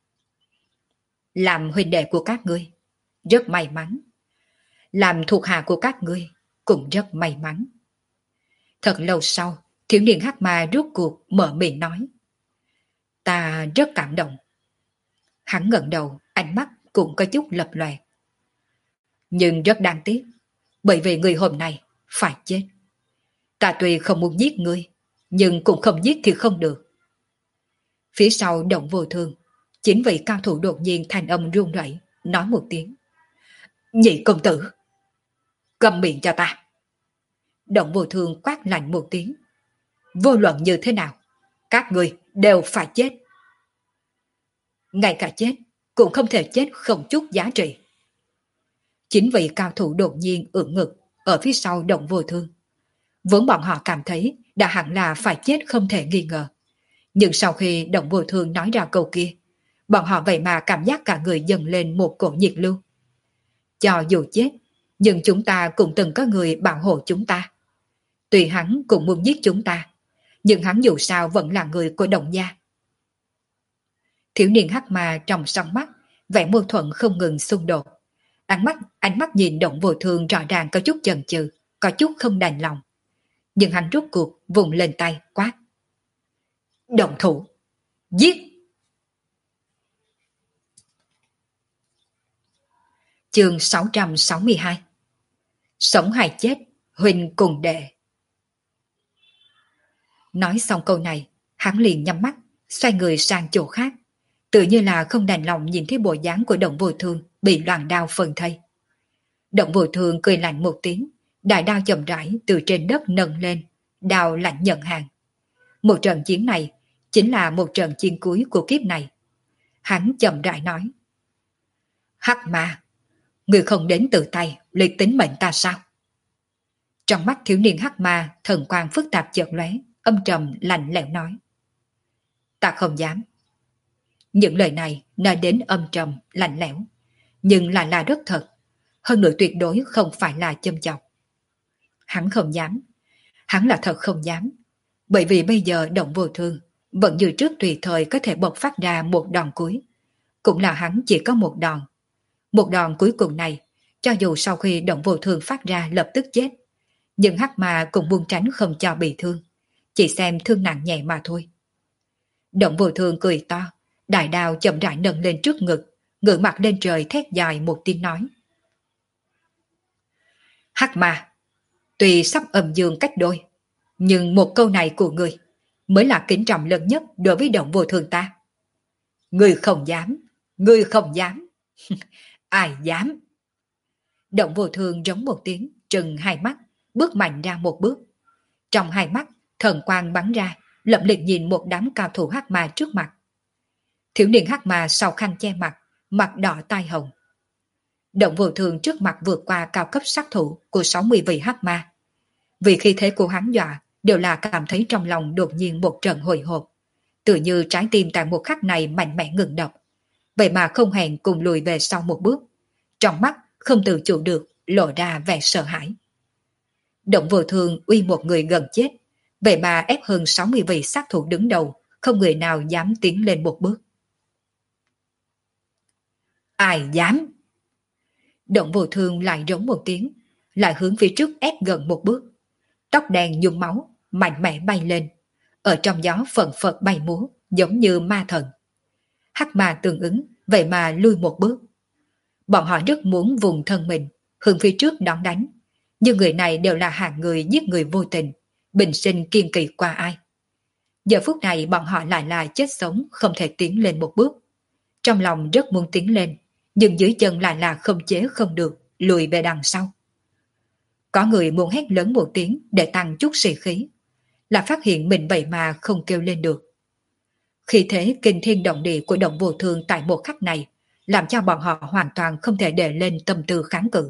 Speaker 1: Làm huynh đệ của các ngươi, rất may mắn. Làm thuộc hạ của các ngươi, cũng rất may mắn. Thật lâu sau, thiếu niên hắc ma rốt cuộc mở miệng nói. Ta rất cảm động. Hắn ngẩng đầu, ánh mắt cũng có chút lập lòe. Nhưng rất đáng tiếc, bởi vì người hôm nay phải chết. Ta tuy không muốn giết ngươi, nhưng cũng không giết thì không được. Phía sau Động Vô Thương, chính vị cao thủ đột nhiên thanh âm run rẩy, nói một tiếng. Nhị công tử, câm miệng cho ta. Động Vô Thương quát lạnh một tiếng. Vô luận như thế nào, các ngươi đều phải chết. Ngay cả chết, cũng không thể chết không chút giá trị. Chính vị cao thủ đột nhiên ưỡn ngực ở phía sau Động Vô Thương. Vốn bọn họ cảm thấy đã hẳn là phải chết không thể nghi ngờ. Nhưng sau khi Động Vô Thương nói ra câu kia, bọn họ vậy mà cảm giác cả người dâng lên một cổ nhiệt lưu. Cho dù chết, nhưng chúng ta cũng từng có người bảo hộ chúng ta. Tuy hắn cũng muốn giết chúng ta, nhưng hắn dù sao vẫn là người của Động gia. Thiếu niên hắc ma trong song mắt, vẻ mâu thuẫn không ngừng xung đột. Ánh mắt, ánh mắt nhìn Động Vô Thương rõ ràng có chút chần chừ, có chút không đành lòng. Nhưng hắn rút cuộc vùng lên tay quát. Động thủ! Giết! Chương sáu trăm sáu mươi hai. Sống hay chết, huynh cùng đệ. Nói xong câu này, hắn liền nhắm mắt, xoay người sang chỗ khác, tự như là không đành lòng nhìn thấy bộ dáng của Động Vô Thương bị loạn đao phân thây. Động Vô Thương cười lạnh một tiếng, đại đao chậm rãi từ trên đất nâng lên, đao lạnh nhận hàng. Một trận chiến này chính là một trận chiến cuối của kiếp này. Hắn chậm rãi nói. Hắc ma, người không đến tự tay lấy tính mệnh ta sao? Trong mắt thiếu niên hắc ma, thần quang phức tạp chợt lóe, âm trầm lạnh lẽo nói. Ta không dám. Những lời này nói đến âm trầm, lạnh lẽo, nhưng lại là rất thật, hơn nữa tuyệt đối không phải là châm chọc. Hắn không dám, hắn là thật không dám, bởi vì bây giờ Động Vô Thương vẫn như trước tùy thời có thể bộc phát ra một đòn cuối, cũng là hắn chỉ có một đòn. Một đòn cuối cùng này, cho dù sau khi Động Vô Thương phát ra lập tức chết, nhưng hắc ma cũng buông tránh không cho bị thương, chỉ xem thương nặng nhẹ mà thôi. Động Vô Thương cười to, đại đao chậm rãi nâng lên trước ngực, ngửa mặt lên trời thét dài một tiếng nói. Hắc ma, tuy sắp âm dương cách đôi, nhưng một câu này của người mới là kính trọng lớn nhất đối với Động Vô Thương ta. Ngươi không dám, ngươi không dám. Ai dám? Động Vô Thương giống một tiếng, trừng hai mắt, bước mạnh ra một bước. Trong hai mắt, thần quang bắn ra, lập liệt nhìn một đám cao thủ hắc ma trước mặt. Thiếu niên hắc ma sau khăn che mặt, mặt đỏ tai hồng. Động Vô Thương trước mặt vượt qua cao cấp sát thủ của sáu mươi vị hắc ma. Vì khi thế của hắn dọa, đều là cảm thấy trong lòng đột nhiên một trận hồi hộp, tự như trái tim tại một khắc này mạnh mẽ ngừng đập, vậy mà không hẹn cùng lùi về sau một bước, trong mắt không tự chủ được lộ ra vẻ sợ hãi. Động Vô Thương uy một người gần chết, vậy mà ép hơn sáu mươi vị sát thủ đứng đầu, không người nào dám tiến lên một bước. Ai dám? Động Vô Thương lại rống một tiếng, lại hướng phía trước ép gần một bước. Tóc đen nhuộm máu, mạnh mẽ bay lên, ở trong gió phần phật bay múa, giống như ma thần. Hắc ma tương ứng, vậy mà lui một bước. Bọn họ rất muốn vùng thân mình, hướng phía trước đón đánh, nhưng người này đều là hạng người giết người vô tình, bình sinh kiên kỳ qua ai. Giờ phút này bọn họ lại là chết sống, không thể tiến lên một bước. Trong lòng rất muốn tiến lên, nhưng dưới chân lại là không chế không được, lùi về đằng sau. Có người muốn hét lớn một tiếng để tăng chút sĩ khí, là phát hiện mình vậy mà không kêu lên được. Khi thế kinh thiên động địa của Động Vô Thương tại một khắc này, làm cho bọn họ hoàn toàn không thể để lên tâm tư kháng cự.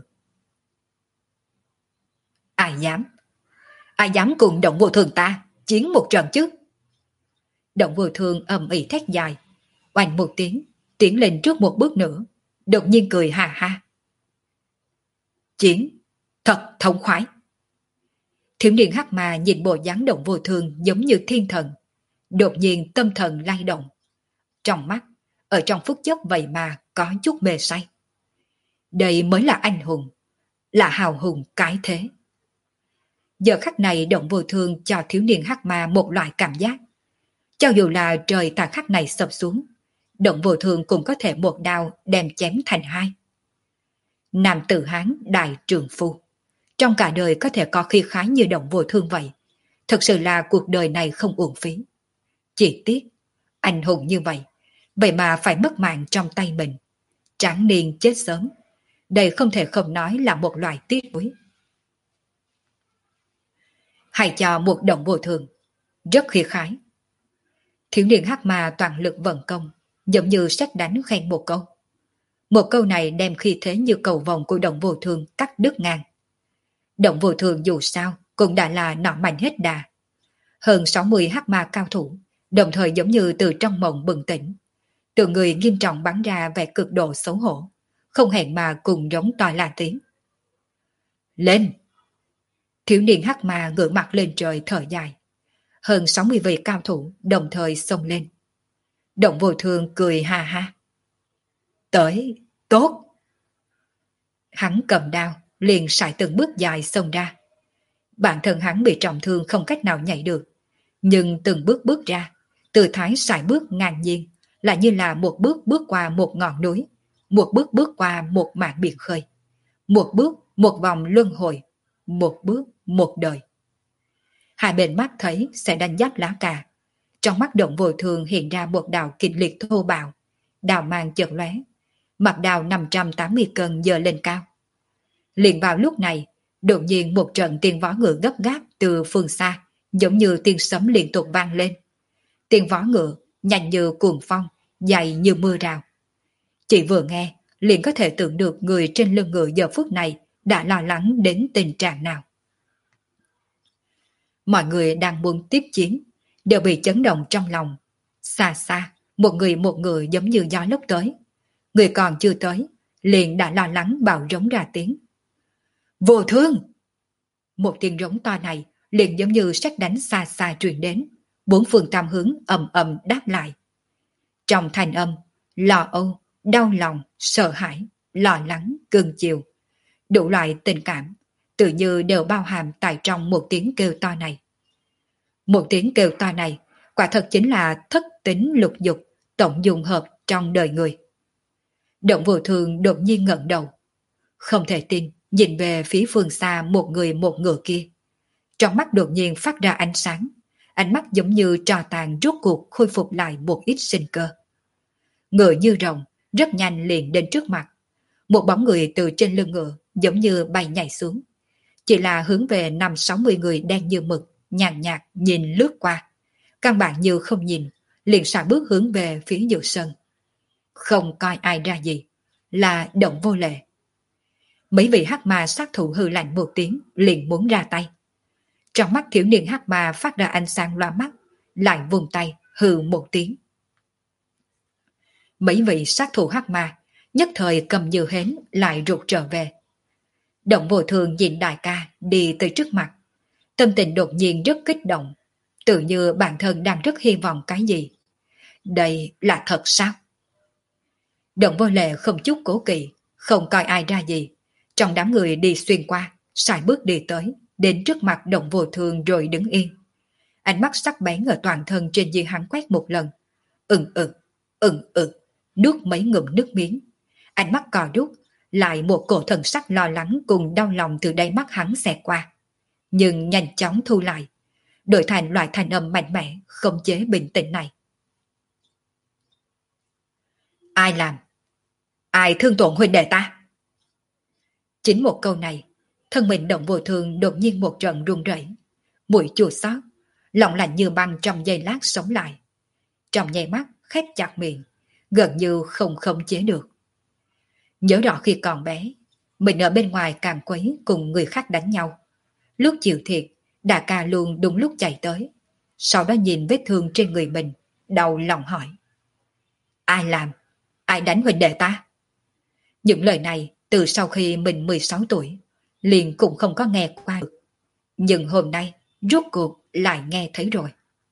Speaker 1: Ai dám? Ai dám cùng Động Vô Thương ta chiến một trận chứ? Động Vô Thương ầm ĩ thét dài, oanh một tiếng, tiến lên trước một bước nữa, đột nhiên cười ha ha. Chiến, thật thống khoái. Thiếu niên hắc ma nhìn bộ dáng Động Vô Thương giống như thiên thần, đột nhiên tâm thần lay động. Trong mắt, ở trong phút chốc vậy mà có chút mê say. Đây mới là anh hùng, là hào hùng cái thế. Giờ khắc này Động Vô Thương cho thiếu niên hắc ma một loại cảm giác. Cho dù là trời tại khắc này sập xuống, Động Vô Thương cũng có thể một đao đem chém thành hai. Nam tử Hán đại trường phu, trong cả đời có thể có khí khái như Động Vô Thương vậy, thật sự là cuộc đời này không uổng phí. Chỉ tiếc, anh hùng như vậy, vậy mà phải mất mạng trong tay mình, tráng niên chết sớm. Đây không thể không nói là một loại tiếc nuối. Hãy cho một Động Vô Thương, rất khí khái. Thiếu niên hắc ma toàn lực vận công, giống như sét đánh khen một câu. Một câu này đem khí thế như cầu vồng của Động Vô Thương cắt đứt ngang. Động Vô Thương dù sao cũng đã là nọ mạnh hết đà. Hơn sáu mươi hắc ma cao thủ, đồng thời giống như từ trong mộng bừng tỉnh. Từ người nghiêm trọng bắn ra vẻ cực độ xấu hổ, không hẹn mà cùng giống to là tiếng. Lên! Thiếu niên hắc ma ngửa mặt lên trời thở dài. Hơn sáu mươi vị cao thủ đồng thời xông lên. Động Vô Thương cười ha ha. Tới, tốt! Hắn cầm đao, liền sải từng bước dài xông ra. Bản thân hắn bị trọng thương không cách nào nhảy được, nhưng từng bước bước ra, tư thái sải bước ngang nhiên, lại như là một bước bước qua một ngọn núi, một bước bước qua một mảng biển khơi, một bước một vòng luân hồi, một bước một đời. Hai bên mắt thấy sẽ đánh giáp lá cà. Trong mắt Động Vô Thương hiện ra một đạo kịch liệt thô bạo, đào mang chợt lóe, mặt đào năm trăm tám mươi cân giơ lên cao. Liền vào lúc này, đột nhiên một trận tiếng vó ngựa gấp gáp từ phương xa, giống như tiếng sấm liên tục vang lên. Tiếng vó ngựa nhanh như cuồng phong, dày như mưa rào. Chỉ vừa nghe, liền có thể tưởng được người trên lưng ngựa giờ phút này đã lo lắng đến tình trạng nào. Mọi người đang muốn tiếp chiến, đều bị chấn động trong lòng. Xa xa, một người một người giống như gió lốc tới. Người còn chưa tới, liền đã lo lắng bạo rống ra tiếng. Vô thương! Một tiếng rống to này liền giống như sét đánh xa xa truyền đến, bốn phương tam hướng ầm ầm đáp lại. Trong thanh âm, lo âu, đau lòng, sợ hãi, lo lắng, cưng chiều, đủ loại tình cảm, tự như đều bao hàm tại trong một tiếng kêu to này. Một tiếng kêu to này, quả thật chính là thất tính lục dục, tổng dùng hợp trong đời người. Động Vô Thương đột nhiên ngẩng đầu, không thể tin nhìn về phía phương xa một người một ngựa kia. Trong mắt đột nhiên phát ra ánh sáng, ánh mắt giống như tro tàn rốt cuộc khôi phục lại một ít sinh cơ. Ngựa như rồng, rất nhanh liền đến trước mặt. Một bóng người từ trên lưng ngựa giống như bay nhảy xuống. Chỉ là hướng về năm sáu mươi người đen như mực, nhàn nhạt nhìn lướt qua. Căn bản như không nhìn, liền xả bước hướng về phía giữa sân. Không coi ai ra gì, là Động Vô Lệ. Mấy vị hắc ma sát thủ hư lạnh một tiếng, liền muốn ra tay. Trong mắt thiếu niên hắc ma phát ra ánh sáng loa mắt, lại vùng tay hừ một tiếng. Mấy vị sát thủ hắc ma nhất thời cầm như hến lại rụt trở về. Động Vô Thương nhìn đại ca đi tới trước mặt, tâm tình đột nhiên rất kích động, tự như bản thân đang rất hy vọng cái gì. Đây là thật sao? Động Vô Lệ không chút cố kỵ, không coi ai ra gì, trong đám người đi xuyên qua, sải bước đi tới, đến trước mặt Động Vô Thương rồi đứng yên. Ánh mắt sắc bén ở toàn thân trên dưới hắn quét một lần, ừng ực, ừng ực, nuốt mấy ngụm nước miếng. Ánh mắt cò rút, lại một cổ thần sắc lo lắng cùng đau lòng từ đáy mắt hắn xẹt qua. Nhưng nhanh chóng thu lại, đổi thành loại thanh âm mạnh mẽ, không chế bình tĩnh này. Ai làm? Ai thương tổn huynh đệ ta? Chính một câu này, thân mình Động Vô Thương đột nhiên một trận run rẩy, mũi chua xót, lòng lạnh như băng trong giây lát sống lại. Trong nháy mắt khép chặt miệng, gần như không khống chế được. Nhớ rõ khi còn bé, mình ở bên ngoài càng quấy cùng người khác đánh nhau. Lúc chịu thiệt, Đà Ca luôn đúng lúc chạy tới. Sau đó nhìn vết thương trên người mình, đau lòng hỏi. Ai làm? Ai đánh huynh đệ ta? Những lời này từ sau khi mình mười sáu tuổi, liền cũng không có nghe qua được. Nhưng hôm nay, rốt cuộc lại nghe thấy rồi.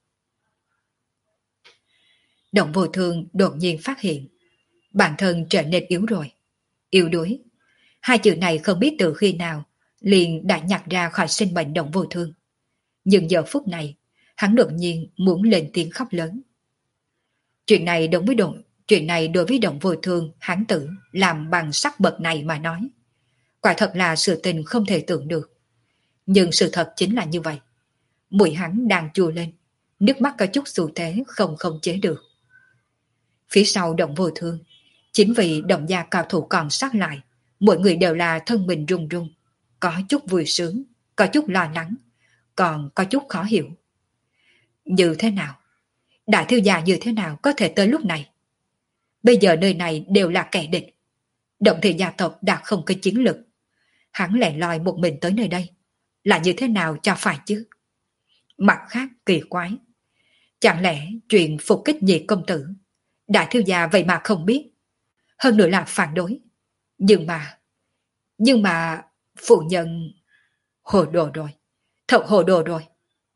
Speaker 1: Động Vô Thương đột nhiên phát hiện, bản thân trở nên yếu rồi. Yếu đuối. Hai chữ này không biết từ khi nào, liền đã nhặt ra khỏi sinh mệnh Động Vô Thương. Nhưng giờ phút này, hắn đột nhiên muốn lên tiếng khóc lớn. Chuyện này đối với Động, chuyện này đối với Động Vô Thương, hắn tử làm bằng sắc bậc này mà nói. Quả thật là sự tình không thể tưởng được. Nhưng sự thật chính là như vậy. Mũi hắn đang chua lên, nước mắt có chút xu thế không không chế được. Phía sau Động Vô Thương, chính vì Động gia cao thủ còn sát lại, mỗi người đều là thân mình run run, có chút vui sướng, có chút lo lắng, còn có chút khó hiểu. Như thế nào? Đại thiếu gia như thế nào có thể tới lúc này? Bây giờ nơi này đều là kẻ địch. Động thị gia tộc đã không có chiến lực. Hắn lẻ loi một mình tới nơi đây, là như thế nào cho phải chứ? Mặt khác kỳ quái. Chẳng lẽ chuyện phục kích nhị công tử, đại thiếu gia vậy mà không biết, hơn nữa là phản đối. Nhưng mà, nhưng mà, phụ nhân... Hồ đồ rồi, thật hồ đồ rồi.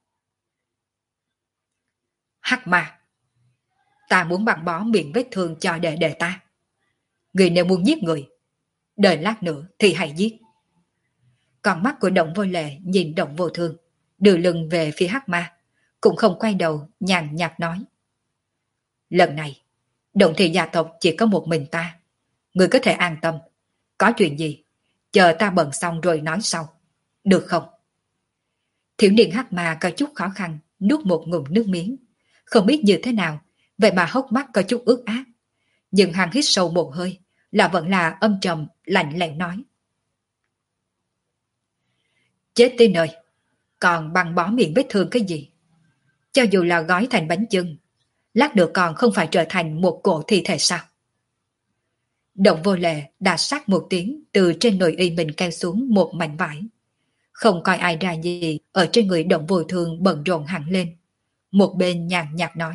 Speaker 1: Hắc ma, ta muốn băng bó miệng vết thương cho đệ đệ ta. Người nếu muốn giết người, đợi lát nữa thì hãy giết. Con mắt của Động Vô Lệ nhìn Động Vô Thương, đưa lưng về phía hắc ma, cũng không quay đầu, nhàn nhạt nói. Lần này, Động thị gia tộc chỉ có một mình ta. Người có thể an tâm. Có chuyện gì, chờ ta bận xong rồi nói sau. Được không? Thiếu niên hắc ma có chút khó khăn, nuốt một ngụm nước miếng. Không biết như thế nào, vậy mà hốc mắt có chút ướt át. Nhưng hắn hít sâu một hơi, là vẫn là âm trầm, lạnh lẽo nói. Chết tí nơi, còn băng bó miệng vết thương cái gì? Cho dù là gói thành bánh chưng, lát nữa còn không phải trở thành một cổ thi thể sao? Động Vô Lệ đã sát một tiếng từ trên nội y mình kéo xuống một mảnh vải. Không coi ai ra gì, ở trên người Động Vô Thương bận rộn hẳn lên. Một bên nhàn nhạt nói.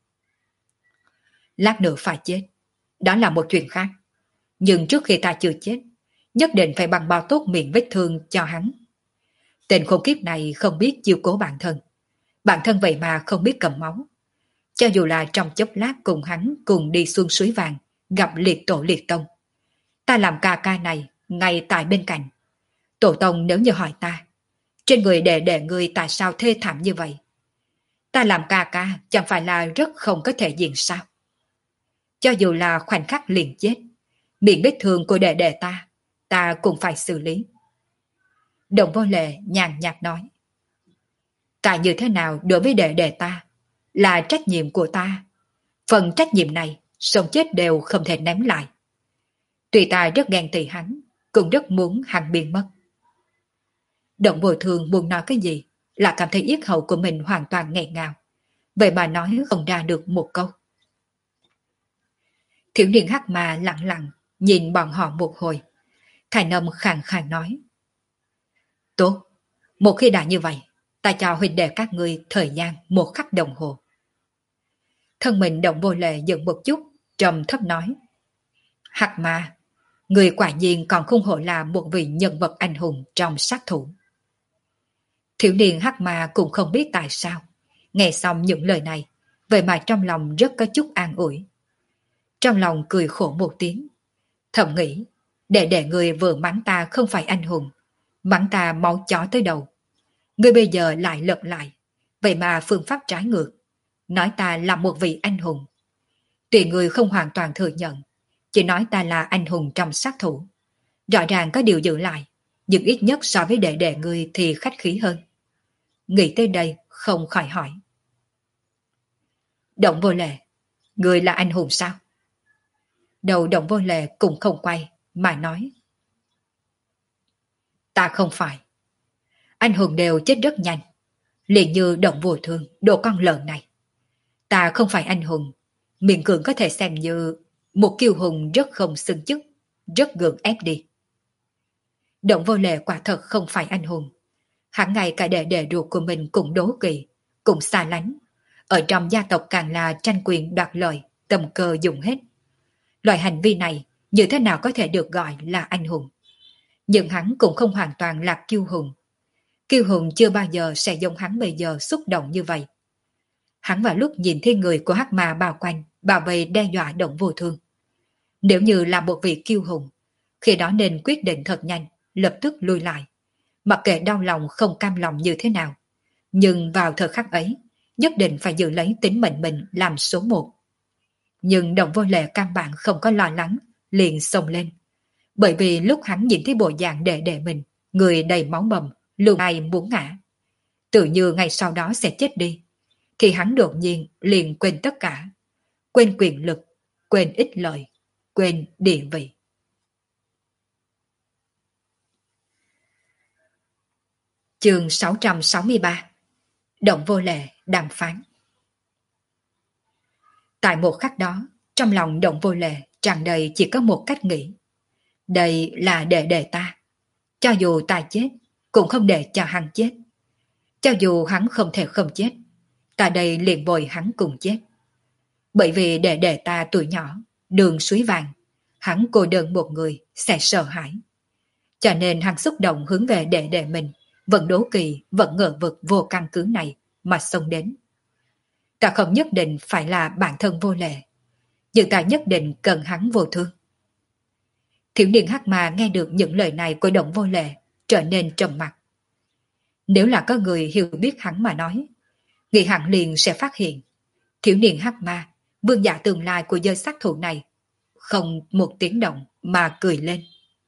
Speaker 1: Lát nữa phải chết. Đó là một chuyện khác. Nhưng trước khi ta chưa chết, nhất định phải băng bao tốt miệng vết thương cho hắn. Tên khốn kiếp này không biết chiêu cố bản thân. Bản thân vậy mà không biết cầm máu. Cho dù là trong chốc lát cùng hắn cùng đi xuống suối vàng, gặp liệt tổ liệt tông. Ta làm ca ca này, ngay tại bên cạnh. Tổ tông nếu như hỏi ta, trên người đệ đệ ngươi tại sao thê thảm như vậy? Ta làm ca ca chẳng phải là rất không có thể diện sao? Cho dù là khoảnh khắc liền chết, miệng vết thương của đệ đệ ta, ta cũng phải xử lý. Đồng Vô Lệ nhàn nhạt nói. Ta như thế nào đối với đệ đệ ta, là trách nhiệm của ta. Phần trách nhiệm này, sống chết đều không thể ném lại. Tuy ta rất ghen tị hắn, cũng rất muốn hắn biến mất. Động Vô Thương muốn nói cái gì, là cảm thấy yết hầu của mình hoàn toàn nghẹn ngào. Vậy mà nói không ra được một câu. Thiếu niên hắc mà lặng lặng nhìn bọn họ một hồi. Thành âm khàn khàn nói. Tốt, một khi đã như vậy, ta cho huynh đệ các ngươi thời gian một khắc đồng hồ. Thân mình Động Vô Lệ dừng một chút, trầm thấp nói. Hắc mà, người quả nhiên còn không hổ là một vị nhân vật anh hùng trong sát thủ. Thiếu niên hắc mà cũng không biết tại sao, nghe xong những lời này, vậy mà trong lòng rất có chút an ủi. Trong lòng cười khổ một tiếng, thầm nghĩ, để để người vừa mắng ta không phải anh hùng, mắng ta máu chó tới đầu. Người bây giờ lại lật lại, vậy mà phương pháp trái ngược, nói ta là một vị anh hùng. Tuy người không hoàn toàn thừa nhận, chỉ nói ta là anh hùng trong sát thủ. Rõ ràng có điều giữ lại, nhưng ít nhất so với đệ đệ người thì khách khí hơn. Nghĩ tới đây không khỏi hỏi. Động Vô Lệ, người là anh hùng sao? Đầu Động Vô Lệ cũng không quay, mà nói. Ta không phải. Anh hùng đều chết rất nhanh, liền như Động Vô Thương, đồ con lợn này. Ta không phải anh hùng, miệng cường có thể xem như một kiêu hùng rất không xứng chức, rất gượng ép đi. Động Vô Lệ quả thật không phải anh hùng. Hắn ngay cả đệ đệ ruột của mình cũng đố kỵ, cũng xa lánh. Ở trong gia tộc càng là tranh quyền đoạt lợi, tầm cơ dùng hết. Loại hành vi này như thế nào có thể được gọi là anh hùng? Nhưng hắn cũng không hoàn toàn là kiêu hùng. Kiêu hùng chưa bao giờ sẽ giống hắn bây giờ xúc động như vậy. Hắn vào lúc nhìn thấy người của hắc ma bao quanh, bảo vệ đe dọa Động Vô Thương. Nếu như là một vị kiêu hùng, khi đó nên quyết định thật nhanh, lập tức lui lại. Mặc kệ đau lòng không cam lòng như thế nào. Nhưng vào thời khắc ấy, nhất định phải giữ lấy tính mệnh mình làm số một. Nhưng Động Vô Lệ căn bản không có lo lắng, liền xông lên. Bởi vì lúc hắn nhìn thấy bộ dạng đệ đệ mình, người đầy máu bầm, luôn ai muốn ngã. Tự như ngày sau đó sẽ chết đi. Thì hắn đột nhiên liền quên tất cả. Quên quyền lực, quên ích lợi, quên địa vị. Chương sáu trăm sáu mươi ba. Động Vô Lệ đàm phán. Tại một khắc đó, trong lòng Động Vô Lệ tràn đầy chỉ có một cách nghĩ. Đây là đệ đệ ta. Cho dù ta chết, cũng không để cho hắn chết. Cho dù hắn không thể không chết, ta đây liền bồi hắn cùng chết. Bởi vì đệ đệ ta tuổi nhỏ, đường suối vàng, hắn cô đơn một người sẽ sợ hãi. Cho nên hắn xúc động hướng về đệ đệ mình, vẫn đố kỵ, vẫn ngờ vực vô căn cứ này mà xông đến. Ta không nhất định phải là bản thân Vô Lệ, nhưng ta nhất định cần hắn Vô Thương. Thiếu niên hắc mà nghe được những lời này của Động Vô Lệ, trở nên trầm mặc. Nếu là có người hiểu biết hắn mà nói, nghĩ hẳn liền sẽ phát hiện, thiếu niên hắc ma, vương giả tương lai của giới sát thủ này, không một tiếng động mà cười lên.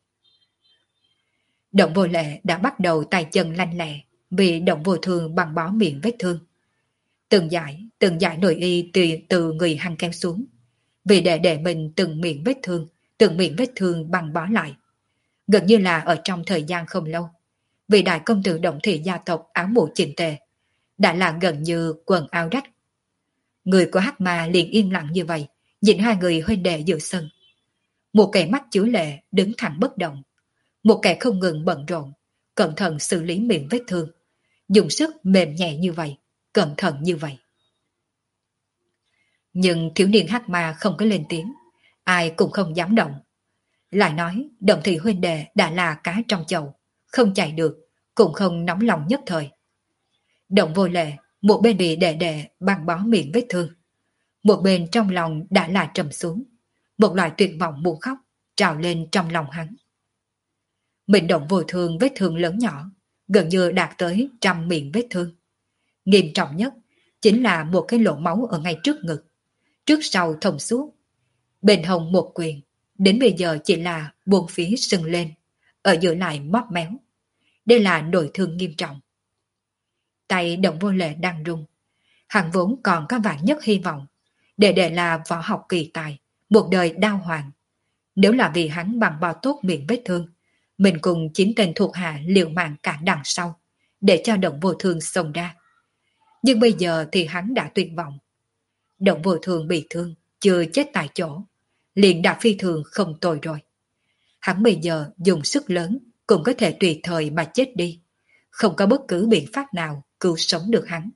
Speaker 1: Động Vô Lệ đã bắt đầu tay chân lanh lẹ, vì Động Vô Thương bằng bó miệng vết thương. Từng giải, từng giải nội y từ, từ người hắn kéo xuống, vì để để mình từng miệng vết thương, từng miệng vết thương bằng bó lại. Gần như là ở trong thời gian không lâu, vì đại công tử Động Thị gia tộc áo mũ chỉnh tề, đã là gần như quần áo rách. Người của hắc ma liền im lặng như vậy, nhìn hai người huynh đệ giữa sân. một kẻ mắt chứa lệ đứng thẳng bất động, một kẻ không ngừng bận rộn, cẩn thận xử lý miệng vết thương, dùng sức mềm nhẹ như vậy, cẩn thận như vậy. Nhưng thiếu niên hắc ma không có lên tiếng, ai cũng không dám động. Lại nói, Động Thị huynh đệ đã là cá trong chậu, không chạy được, cũng không nóng lòng nhất thời. Động Vô Lệ, một bên bị đệ đệ băng bó miệng vết thương, một bên trong lòng đã là trầm xuống, một loại tuyệt vọng muốn khóc trào lên trong lòng hắn. Mình Động Vô Thương vết thương lớn nhỏ, gần như đạt tới trăm miệng vết thương. Nghiêm trọng nhất chính là một cái lỗ máu ở ngay trước ngực, trước sau thông suốt, bên hông một quyền, đến bây giờ chỉ là buông phía sưng lên, ở giữa lại móp méo. Đây là nội thương nghiêm trọng. Tay Động Vô Lệ đang run, hắn vốn còn có vạn nhất hy vọng, để để là võ học kỳ tài, một đời đao hoàng. Nếu là vì hắn bằng bao tốt miệng vết thương, mình cùng chín tên thuộc hạ liều mạng cản đằng sau, để cho Động Vô Thương xông ra. Nhưng bây giờ thì hắn đã tuyệt vọng. Động Vô Thương bị thương, chưa chết tại chỗ, liền đã phi thường không tồi rồi. Hắn bây giờ dùng sức lớn cũng có thể tùy thời mà chết đi, không có bất cứ biện pháp nào cứu sống được hắn.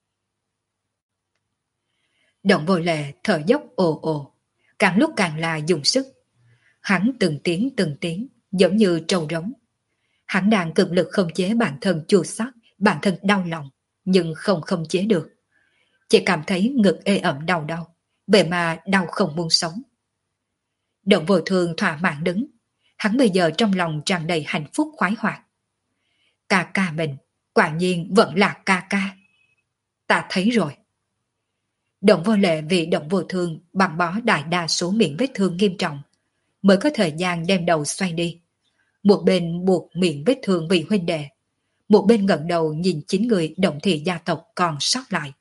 Speaker 1: Động Vô Lệ thở dốc ồ ồ, càng lúc càng là dùng sức. Hắn từng tiếng từng tiếng, giống như trâu rống. Hắn đang cực lực không chế bản thân chua xót, bản thân đau lòng, nhưng không không chế được. Chỉ cảm thấy ngực ê ẩm đau đau, vậy mà đau không muốn sống. Động Vô Thương thỏa mãn đứng, hắn bây giờ trong lòng tràn đầy hạnh phúc khoái hoạt. Ca ca mình, quả nhiên vẫn là ca ca. Ta thấy rồi. Động Vô Lệ vì Động Vô Thương bằng bó đại đa số miệng vết thương nghiêm trọng, mới có thời gian đem đầu xoay đi. Một bên buộc miệng vết thương vì huynh đệ, một bên ngẩng đầu nhìn chín người Động Thị gia tộc còn sót lại.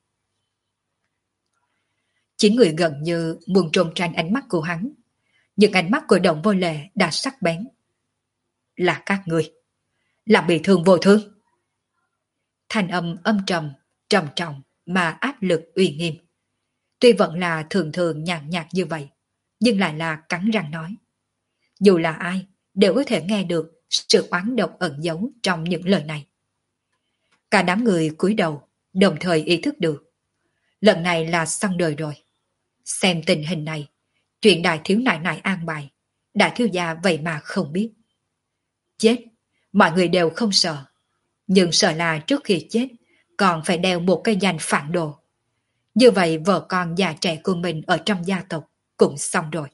Speaker 1: Chín người gần như muốn trốn tránh ánh mắt của hắn, nhưng ánh mắt của Động Vô Lệ đã sắc bén. Là các người, làm bị thương Vô Thương. Thanh âm âm trầm, trầm trọng mà áp lực uy nghiêm. Tuy vẫn là thường thường nhàn nhạt như vậy, nhưng lại là cắn răng nói. Dù là ai, đều có thể nghe được sự oán độc ẩn giấu trong những lời này. Cả đám người cúi đầu, đồng thời ý thức được. Lần này là xong đời rồi. Xem tình hình này, chuyện đại thiếu nại nại an bài, đại thiếu gia vậy mà không biết. Chết, mọi người đều không sợ. Nhưng sợ là trước khi chết, còn phải đeo một cái danh phản đồ. Như vậy vợ con già trẻ của mình ở trong gia tộc cũng xong rồi.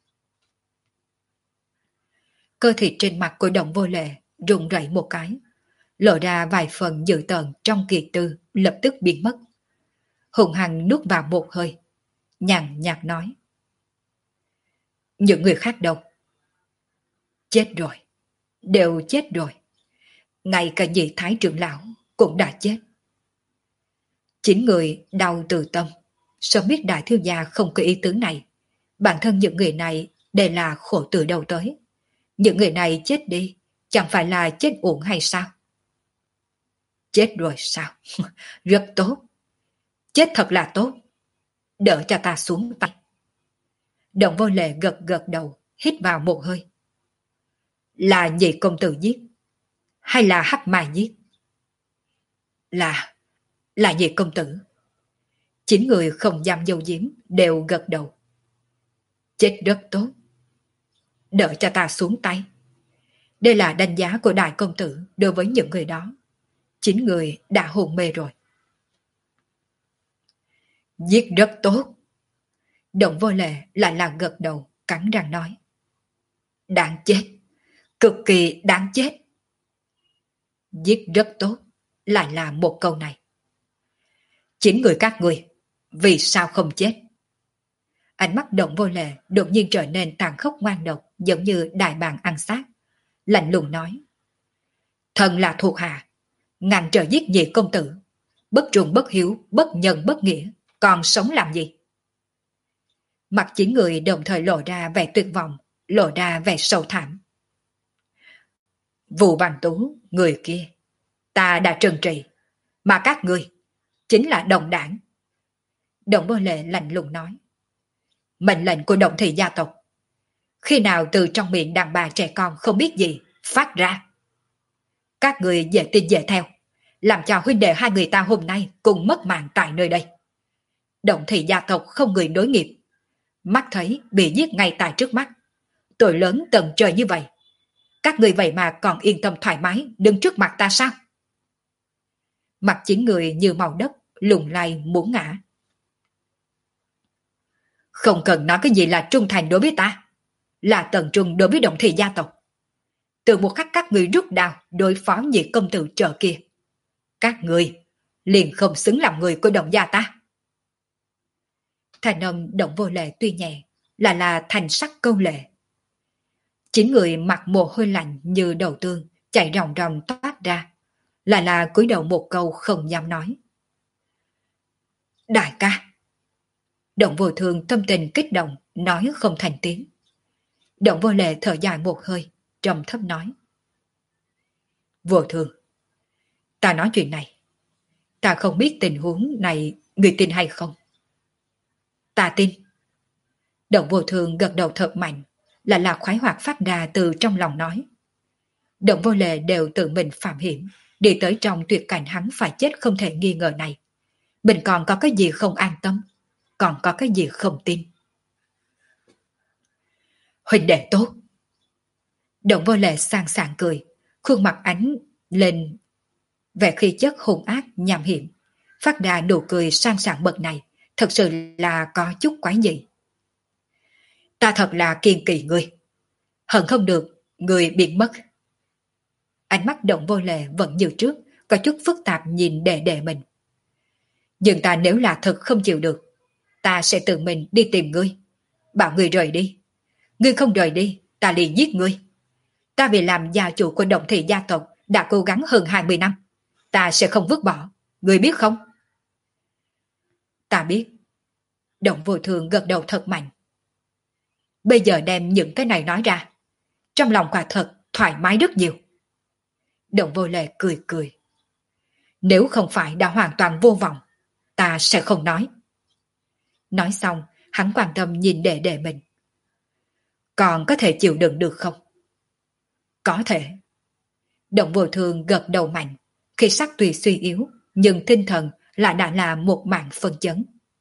Speaker 1: Cơ thịt trên mặt của Động Vô Lệ rung rẩy một cái, lộ ra vài phần dữ tợn trong kiệt tư lập tức biến mất. Hùng hăng nuốt vào một hơi, nhàn nhạt nói. Những người khác đâu? Chết rồi, đều chết rồi. Ngay cả nhị thái trưởng lão cũng đã chết. Chín người đau từ tâm, sớm biết đại thiếu gia không có ý tứ này. Bản thân những người này đều là khổ từ đầu tới. Những người này chết đi, chẳng phải là chết uổng hay sao? Chết rồi sao? Rất tốt. Chết thật là tốt. Đỡ cho ta xuống tay. Động Vô Lệ gật gật đầu, hít vào một hơi. Là nhị công tử giết, hay là hắc mai giết? Là, là nhị công tử. Chín người không dám dâu diếm đều gật đầu. Chết rất tốt. Đỡ cho ta xuống tay. Đây là đánh giá của đại công tử đối với những người đó. Chín người đã hôn mê rồi. Giết rất tốt. Động Vô Lệ lại là gật đầu, cắn răng nói. Đáng chết. Cực kỳ đáng chết. Giết rất tốt. Lại là một câu này. Chín người các người, vì sao không chết? Ánh mắt Động Vô Lệ đột nhiên trở nên tàn khốc ngoan độc, giống như đại bàng ăn xác. Lạnh lùng nói. Thần là thuộc hạ, ngàn trở giết nhị công tử. Bất trung bất hiếu, bất nhân bất nghĩa, còn sống làm gì? Mặt chín người đồng thời lộ ra vẻ tuyệt vọng, lộ ra vẻ sầu thảm. Vụ Văn Tú, người kia, ta đã trừng trị, mà các người chính là đồng đảng. Động Vô Lệ lạnh lùng nói. Mệnh lệnh của Động Thị gia tộc. Khi nào từ trong miệng đàn bà trẻ con không biết gì phát ra? Các người dễ tin dễ theo, làm cho huynh đệ hai người ta hôm nay cùng mất mạng tại nơi đây. Động Thị gia tộc không người nối nghiệp, mắt thấy bị giết ngay tại trước mắt, tội lớn tận trời như vậy, các người vậy mà còn yên tâm thoải mái đứng trước mặt ta sao? Mặt chín người như màu đất, lùng lay muốn ngã. Không cần nói cái gì là trung thành đối với ta, là tận trung đối với Động Thị gia tộc. Từ một khắc các người rút đao đối phó nhị công tử chợ kia, các người liền không xứng làm người của Động gia ta. Thành âm Động Vô Lệ tuy nhẹ, là là thành sắc câu lệ. Chín người mặc mồ hôi lạnh như đầu tương, chạy ròng ròng toát ra, là là cúi đầu một câu không dám nói. Đại ca. Động Vô Thương tâm tình kích động, nói không thành tiếng. Động Vô Lệ thở dài một hơi, trầm thấp nói. Vô Thương, ta nói chuyện này, ta không biết tình huống này người tin hay không. Ta tin. Động Vô Thương gật đầu thật mạnh, là là khoái hoạt phát ra từ trong lòng nói. Động Vô Lệ đều tự mình phạm hiểm, đi tới trong tuyệt cảnh hắn phải chết không thể nghi ngờ này. Mình còn có cái gì không an tâm, còn có cái gì không tin. Huynh đệ tốt. Động Vô Lệ sang sảng cười, khuôn mặt ánh lên vẻ khí chất hung ác nham hiểm, phát ra nụ cười sang sảng bậc này, thật sự là có chút quái dị. Ta thật là kiên kỵ ngươi, hận không được người biến mất. Ánh mắt Động Vô Lệ vẫn như trước, có chút phức tạp nhìn đệ đệ mình. Nhưng ta nếu là thật không chịu được, ta sẽ tự mình đi tìm ngươi, bảo ngươi rời đi. Ngươi không rời đi, ta liền giết ngươi. Ta vì làm gia chủ của Động Thị gia tộc đã cố gắng hơn hai mươi năm, ta sẽ không vứt bỏ, ngươi biết không? Ta biết. Động Vô Thường gật đầu thật mạnh. Bây giờ đem những cái này nói ra, trong lòng quả thật thoải mái rất nhiều. Động Vô Lệ cười cười. Nếu không phải đã hoàn toàn vô vọng, ta sẽ không nói. Nói xong, hắn quan tâm nhìn đệ đệ mình. Còn có thể chịu đựng được không? Có thể. Động Vô Thường gật đầu mạnh, khi sắc tuy suy yếu, nhưng tinh thần lại đã là một mạng phân chấn.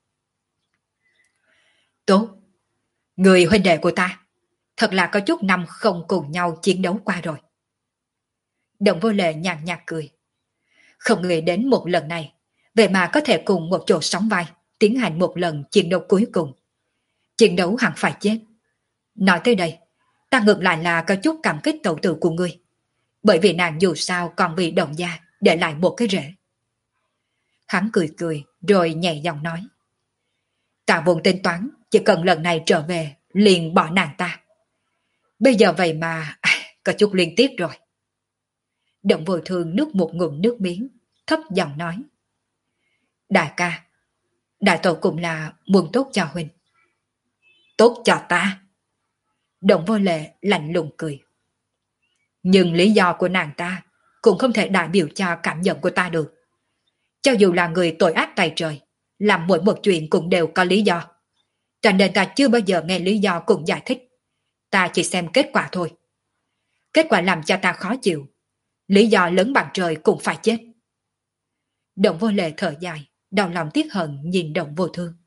Speaker 1: Tốt. Người huynh đệ của ta, thật là có chút năm không cùng nhau chiến đấu qua rồi. Động Vô Lệ nhàn nhạt cười. Không nghĩ đến một lần này, vậy mà có thể cùng một chỗ sóng vai, tiến hành một lần chiến đấu cuối cùng. Chiến đấu hẳn phải chết. Nói tới đây, ta ngược lại là có chút cảm kích tẩu tử của ngươi. Bởi vì nàng dù sao còn bị Động gia để lại một cái rễ. Hắn cười cười rồi nhẹ giọng nói. Ta vốn tính toán, chỉ cần lần này trở về, liền bỏ nàng ta. Bây giờ vậy mà, à, có chút liên tiếp rồi. Động Vô Thường nuốt một ngụm nước miếng, thấp giọng nói. Đại ca, đại tổ cũng là muốn tốt cho huynh. Tốt cho ta. Động Vô Lệ lạnh lùng cười. Nhưng lý do của nàng ta cũng không thể đại biểu cho cảm nhận của ta được. Cho dù là người tội ác tày trời, làm mỗi một chuyện cũng đều có lý do. Cho nên ta chưa bao giờ nghe lý do cùng giải thích. Ta chỉ xem kết quả thôi. Kết quả làm cho ta khó chịu. Lý do lớn bằng trời cũng phải chết. Động Vô Lệ thở dài, đau lòng tiếc hận nhìn Động Vô Thương.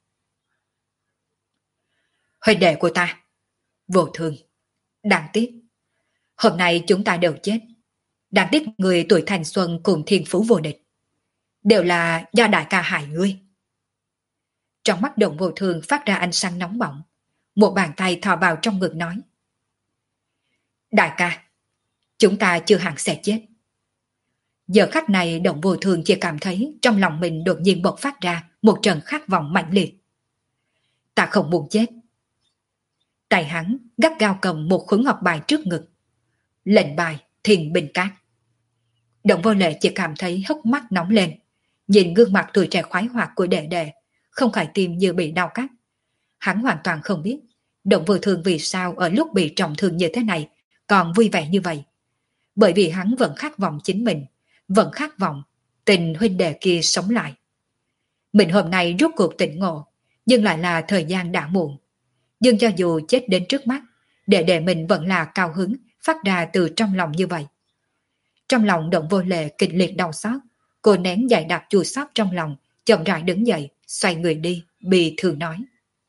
Speaker 1: Huynh đệ của ta, Vô Thương, đáng tiếc. Hôm nay chúng ta đều chết. Đáng tiếc người tuổi thanh xuân cùng thiên phú vô địch. Đều là do đại ca hại ngươi. Trong mắt Động Vô Thương phát ra ánh sáng nóng bỏng. Một bàn tay thò vào trong ngực nói. Đại ca, chúng ta chưa hẳn sẽ chết. Giờ khắc này Động Vô Thương chỉ cảm thấy trong lòng mình đột nhiên bộc phát ra một trận khát vọng mãnh liệt. Ta không muốn chết. Tay hắn gắt gao cầm một khối ngọc bài trước ngực. Lệnh bài Thiên Bình Cát. Động Vô Lệ chỉ cảm thấy hốc mắt nóng lên, nhìn gương mặt tuổi trẻ khoái hoạt của đệ đệ, không khỏi tim như bị đau cắt. Hắn hoàn toàn không biết Động Vô Thương vì sao ở lúc bị trọng thương như thế này còn vui vẻ như vậy. Bởi vì hắn vẫn khát vọng chính mình, vẫn khát vọng tình huynh đệ kia sống lại. Mình hôm nay rốt cuộc tỉnh ngộ, nhưng lại là thời gian đã muộn. Nhưng cho dù chết đến trước mắt, Đệ đệ mình vẫn là cao hứng phát ra từ trong lòng như vậy. Trong lòng Động Vô Lệ kịch liệt đau xót, cô nén dày đặc chua xót trong lòng, chậm rãi đứng dậy, xoay người đi, bị thường nói.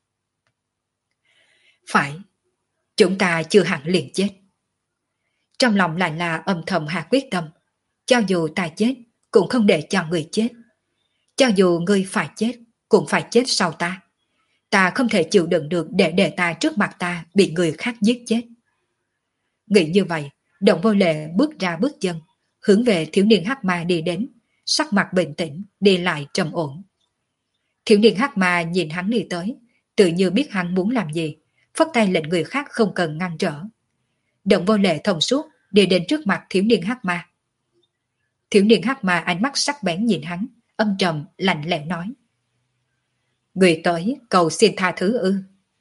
Speaker 1: Phải, chúng ta chưa hẳn liền chết. Trong lòng lại là âm thầm hạ quyết tâm, cho dù ta chết, cũng không để cho người chết. Cho dù ngươi phải chết, cũng phải chết sau ta. Ta không thể chịu đựng được để để ta trước mặt ta bị người khác giết chết. Nghĩ như vậy, Động Vô Lệ bước ra bước chân, hướng về thiếu niên hắc ma đi đến, sắc mặt bình tĩnh, đi lại trầm ổn. Thiếu niên hắc ma nhìn hắn đi tới, tự như biết hắn muốn làm gì, phất tay lệnh người khác không cần ngăn trở. Động Vô Lệ thông suốt đi đến trước mặt thiếu niên hắc ma. Thiếu niên hắc ma ánh mắt sắc bén nhìn hắn, âm trầm lạnh lẽo nói: Người tới cầu xin tha thứ ư?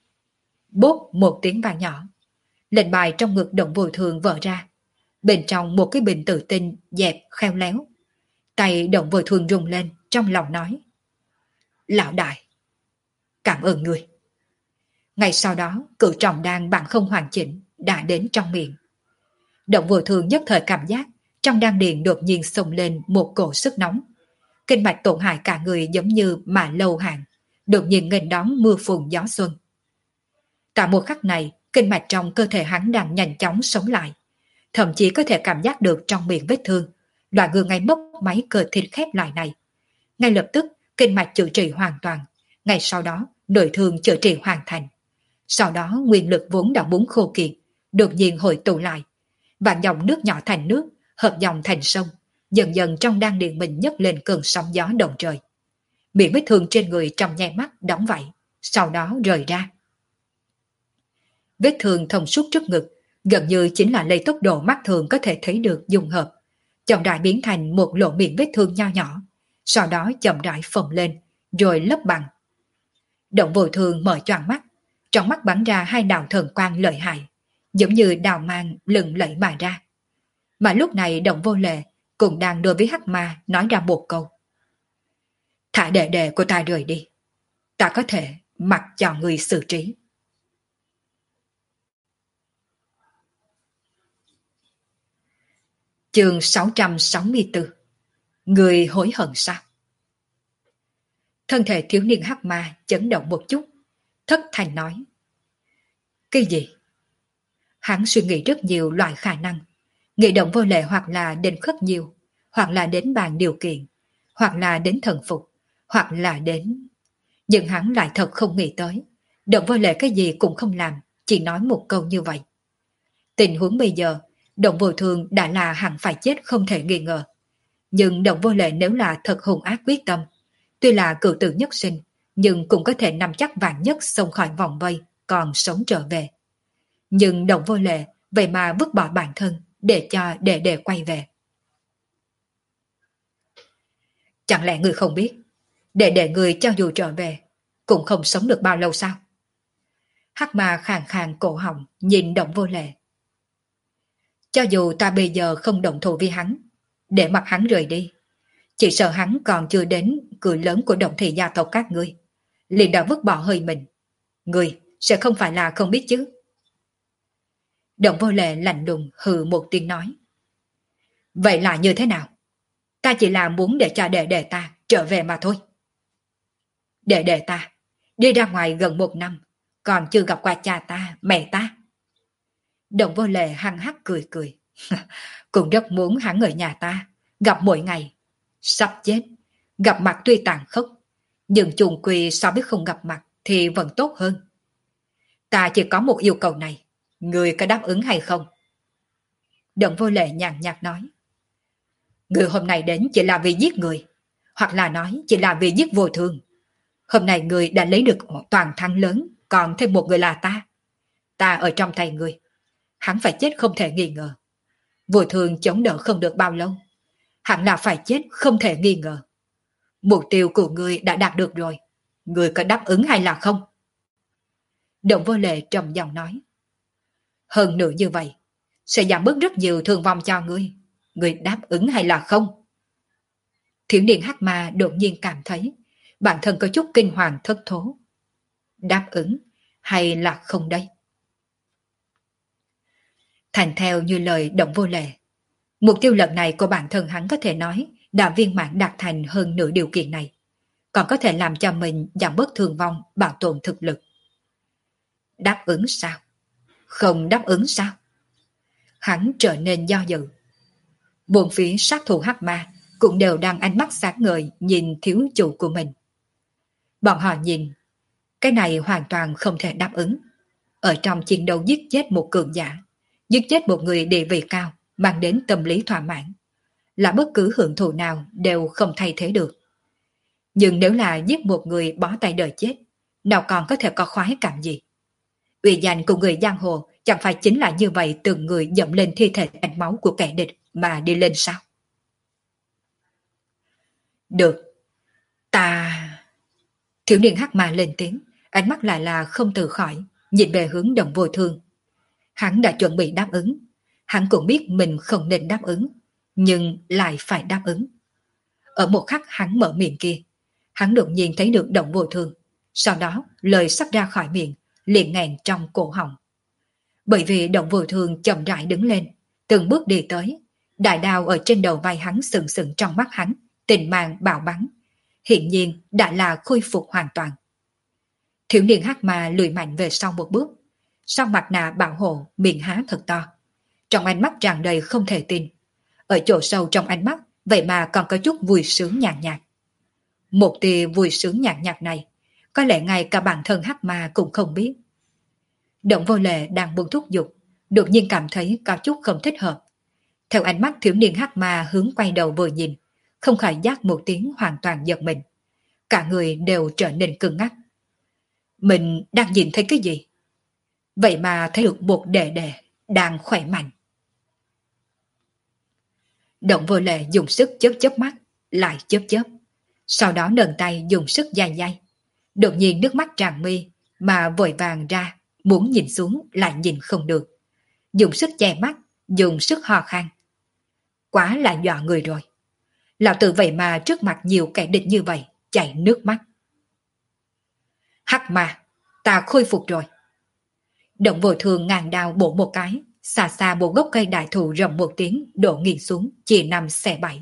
Speaker 1: Bốp một tiếng vang nhỏ, lệnh bài trong ngực Động Vô Thường vỡ ra, bên trong một cái bình tử tinh dẹp khéo léo. Tay Động Vô Thường rung lên, trong lòng nói: Lão đại, cảm ơn người. Ngay sau đó, cự trọng đan bạn không hoàn chỉnh đã đến trong miệng. Động Vô Thường nhất thời cảm giác trong đan điền đột nhiên xông lên một cổ sức nóng. Kinh mạch tổn hại cả người giống như mà lâu hàng, đột nhiên nghênh đón mưa phùn gió xuân. Tại một khắc này, kinh mạch trong cơ thể hắn đang nhanh chóng sống lại, thậm chí có thể cảm giác được trong miệng vết thương, loại ngừa ngay mốc máy cơ thịt khép lại này. Ngay lập tức, kinh mạch chữa trị hoàn toàn, ngay sau đó, nội thương chữa trị hoàn thành. Sau đó, nguyên lực vốn đã muốn khô kiệt, đột nhiên hội tụ lại, vạn dòng nước nhỏ thành nước, hợp dòng thành sông, dần dần trong đan điền mình nhấc lên cơn sóng gió động trời. Miệng vết thương trên người trong nháy mắt đóng vậy, sau đó rời ra. Vết thương thông suốt trước ngực, gần như chính là lấy tốc độ mắt thường có thể thấy được dung hợp, chậm rãi biến thành một lỗ miệng vết thương nho nhỏ, sau đó chậm rãi phồng lên, rồi lấp bằng. Động Vô Thường mở choàng mắt, trong mắt bắn ra hai đạo thần quang lợi hại, giống như đào mang lừng lẫy mà ra. Mà lúc này Động Vô Lệ cũng đang đối với hắc ma nói ra một câu: Thả đệ đệ của ta rời đi, ta có thể mặc cho người xử trí. Chương sáu trăm sáu mươi tư. Người hối hận sao? Thân thể thiếu niên hắc ma chấn động một chút, thất thành nói: Cái gì? Hắn suy nghĩ rất nhiều loại khả năng, nghĩ Động Vô Lệ hoặc là đến khất nhiều, hoặc là đến bàn điều kiện, hoặc là đến thần phục, hoặc là đến... Nhưng hắn lại thật không nghĩ tới, Động Vô Lệ cái gì cũng không làm, chỉ nói một câu như vậy. Tình huống bây giờ, Động Vô Thường đã là hẳn phải chết không thể nghi ngờ. Nhưng Động Vô Lệ nếu là thật hùng ác quyết tâm, tuy là cửu tử nhất sinh, nhưng cũng có thể nắm chắc vạn nhất xông khỏi vòng vây, còn sống trở về. Nhưng Động Vô Lệ vậy mà vứt bỏ bản thân để cho đệ đệ quay về. Chẳng lẽ người không biết, đệ đệ người cho dù trở về, cũng không sống được bao lâu sao? Hắc ma khàn khàn cổ họng nhìn Động Vô Lệ. Cho dù ta bây giờ không động thủ với hắn, để mặc hắn rời đi, chỉ sợ hắn còn chưa đến cửa lớn của Động Thị gia tộc các ngươi, liền đã vứt bỏ hơi mình. Ngươi sẽ không phải là không biết chứ? Động Vô Lệ lạnh lùng hừ một tiếng nói: Vậy là như thế nào? Ta chỉ là muốn để cho đệ đệ ta trở về mà thôi. Đệ đệ ta đi ra ngoài gần một năm, còn chưa gặp qua cha ta, mẹ ta. Động Vô Lệ hăng hắc cười cười. Cũng rất muốn hắn ở nhà ta, gặp mỗi ngày. Sắp chết, gặp mặt tuy tàn khốc, nhưng chung quy so với không gặp mặt thì vẫn tốt hơn. Ta chỉ có một yêu cầu này, người có đáp ứng hay không? Động Vô Lệ nhàn nhạt nói: Người hôm nay đến chỉ là vì giết người, hoặc là nói chỉ là vì giết Vô Thường. Hôm nay người đã lấy được toàn thắng lớn, còn thêm một người là ta. Ta ở trong tay người, hắn phải chết không thể nghi ngờ. Vô Thường chống đỡ không được bao lâu, hẳn là phải chết không thể nghi ngờ. Mục tiêu của người đã đạt được rồi, người có đáp ứng hay là không? Động Vô Lệ trầm giọng nói: Hơn nữa như vậy, sẽ giảm bớt rất nhiều thương vong cho ngươi. Ngươi đáp ứng hay là không? Thiếu niên hắc ma đột nhiên cảm thấy bản thân có chút kinh hoàng thất thố. Đáp ứng hay là không đây? Thành theo như lời Động Vô Lệ. Mục tiêu lần này của bản thân hắn có thể nói đã viên mãn đạt thành hơn nửa điều kiện này, còn có thể làm cho mình giảm bớt thương vong, bảo tồn thực lực. Đáp ứng sao? Không đáp ứng sao? Hắn trở nên do dự. Buồn phía sát thủ hắc ma cũng đều đang ánh mắt sáng ngời nhìn thiếu chủ của mình. Bọn họ nhìn, cái này hoàn toàn không thể đáp ứng. Ở trong chiến đấu giết chết một cường giả, giết chết một người địa vị cao, mang đến tâm lý thỏa mãn, là bất cứ hưởng thụ nào đều không thay thế được. Nhưng nếu là giết một người bó tay đời chết, nào còn có thể có khoái cảm gì? Uy danh của người giang hồ chẳng phải chính là như vậy, từng người dậm lên thi thể ánh máu của kẻ địch mà đi lên sao? Được, ta... Thiếu niên hắc ma lên tiếng, ánh mắt lại là không từ khỏi, nhìn về hướng Đồng Vô Thương. Hắn đã chuẩn bị đáp ứng, hắn cũng biết mình không nên đáp ứng, nhưng lại phải đáp ứng. Ở một khắc hắn mở miệng kia, hắn đột nhiên thấy được Đồng Vô Thương, sau đó lời sắp ra khỏi miệng liền nghẹn trong cổ họng. Bởi vì Đồng Vô Thương chậm rãi đứng lên, từng bước đi tới, đại đao ở trên đầu vai hắn sừng sừng trong mắt hắn, tình mang bạo bắn, hiện nhiên đã là khôi phục hoàn toàn. Thiếu niên hắc ma lùi mạnh về sau một bước, sau mặt nạ bảo hộ miệng há thật to, trong ánh mắt tràn đầy không thể tin. Ở chỗ sâu trong ánh mắt vậy mà còn có chút vui sướng nhàn nhạt, nhạt. Một tia vui sướng nhàn nhạt, nhạt này, có lẽ ngay cả bản thân hắc ma cũng không biết. Động Vô Lệ đang buông thúc giục, đột nhiên cảm thấy có chút không thích hợp. Theo ánh mắt thiếu niên hắc ma hướng quay đầu vừa nhìn, không khỏi giác một tiếng hoàn toàn giật mình. Cả người đều trở nên cứng ngắc. Mình đang nhìn thấy cái gì? Vậy mà thấy được một đệ đệ đang khỏe mạnh. Động Vô Lệ dùng sức chớp chớp mắt, lại chớp chớp. Sau đó nâng tay dùng sức dai dai. Đột nhiên nước mắt tràn mi, mà vội vàng ra, muốn nhìn xuống lại nhìn không được. Dùng sức che mắt, dùng sức ho khan. Quá là dọa người rồi. Lão tử vậy mà trước mặt nhiều kẻ địch như vậy, chảy nước mắt. Hắc ma, ta khôi phục rồi. Động Vô Thương ngàn đao bổ một cái, xa xa một gốc cây đại thụ rầm một tiếng đổ nghiêng xuống, chia năm xẻ bảy.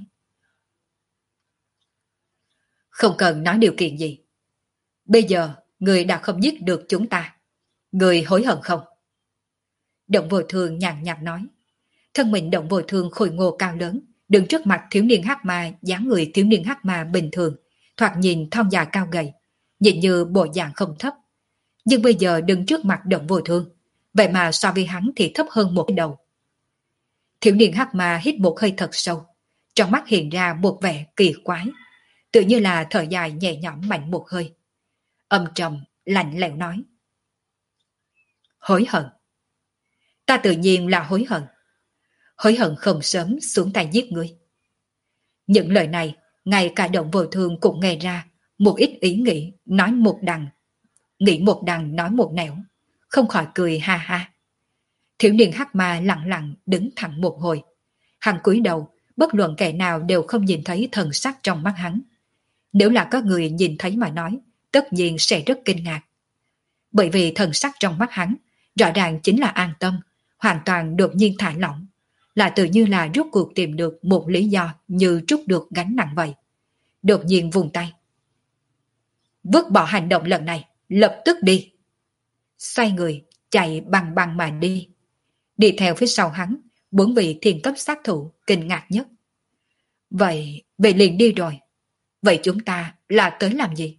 Speaker 1: Không cần nói điều kiện gì. Bây giờ, người đã không giết được chúng ta. Người hối hận không? Động Vô Thương nhàn nhạt nói. Thân mình Động Vô Thương khôi ngô cao lớn, đứng trước mặt thiếu niên hắc ma, dáng người thiếu niên hắc ma bình thường, thoạt nhìn thon dài cao gầy, nhìn như bộ dạng không thấp. Nhưng bây giờ đứng trước mặt Động Vô Thương, vậy mà so với hắn thì thấp hơn một cái đầu. Thiếu niên hắc ma hít một hơi thật sâu, trong mắt hiện ra một vẻ kỳ quái, tự như là thở dài nhẹ nhõm mạnh một hơi. Âm trầm, lạnh lẽo nói. Hối hận. Ta tự nhiên là hối hận. Hối hận không sớm xuống tay giết ngươi. Những lời này, ngay cả Động Vô Thương cũng nghe ra một ít ý nghĩ, nói một đằng, nghĩ một đằng nói một nẻo, không khỏi cười ha ha. Thiếu niên hắc ma lặng lặng đứng thẳng một hồi. Hắn cúi đầu, bất luận kẻ nào đều không nhìn thấy thần sắc trong mắt hắn. Nếu là có người nhìn thấy mà nói, tất nhiên sẽ rất kinh ngạc. Bởi vì thần sắc trong mắt hắn, rõ ràng chính là an tâm, hoàn toàn đột nhiên thả lỏng, là tự như là rút cuộc tìm được một lý do như trút được gánh nặng vậy. Đột nhiên vùng tay. Vứt bỏ hành động lần này, lập tức đi. Xoay người, chạy bằng bằng mà đi. Đi theo phía sau hắn, bốn vị thiên cấp sát thủ kinh ngạc nhất. Vậy, vậy liền đi rồi. Vậy chúng ta là tới làm gì?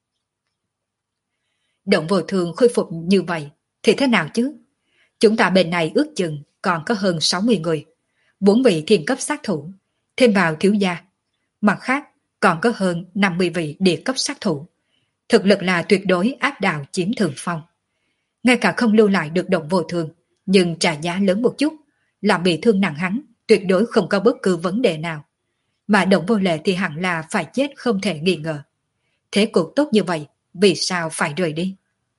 Speaker 1: Động Vô Thương khôi phục như vậy thì thế nào chứ? Chúng ta bên này ước chừng còn có hơn sáu mươi người, bốn vị thiên cấp sát thủ, thêm vào thiếu gia. Mặt khác còn có hơn năm mươi vị địa cấp sát thủ. Thực lực là tuyệt đối áp đảo chiếm thượng phong. Ngay cả không lưu lại được Động Vô Thương, nhưng trả giá lớn một chút, làm bị thương nặng hắn, tuyệt đối không có bất cứ vấn đề nào. Mà Động Vô Lệ thì hẳn là phải chết không thể nghi ngờ. Thế cục tốt như vậy, vì sao phải rời đi?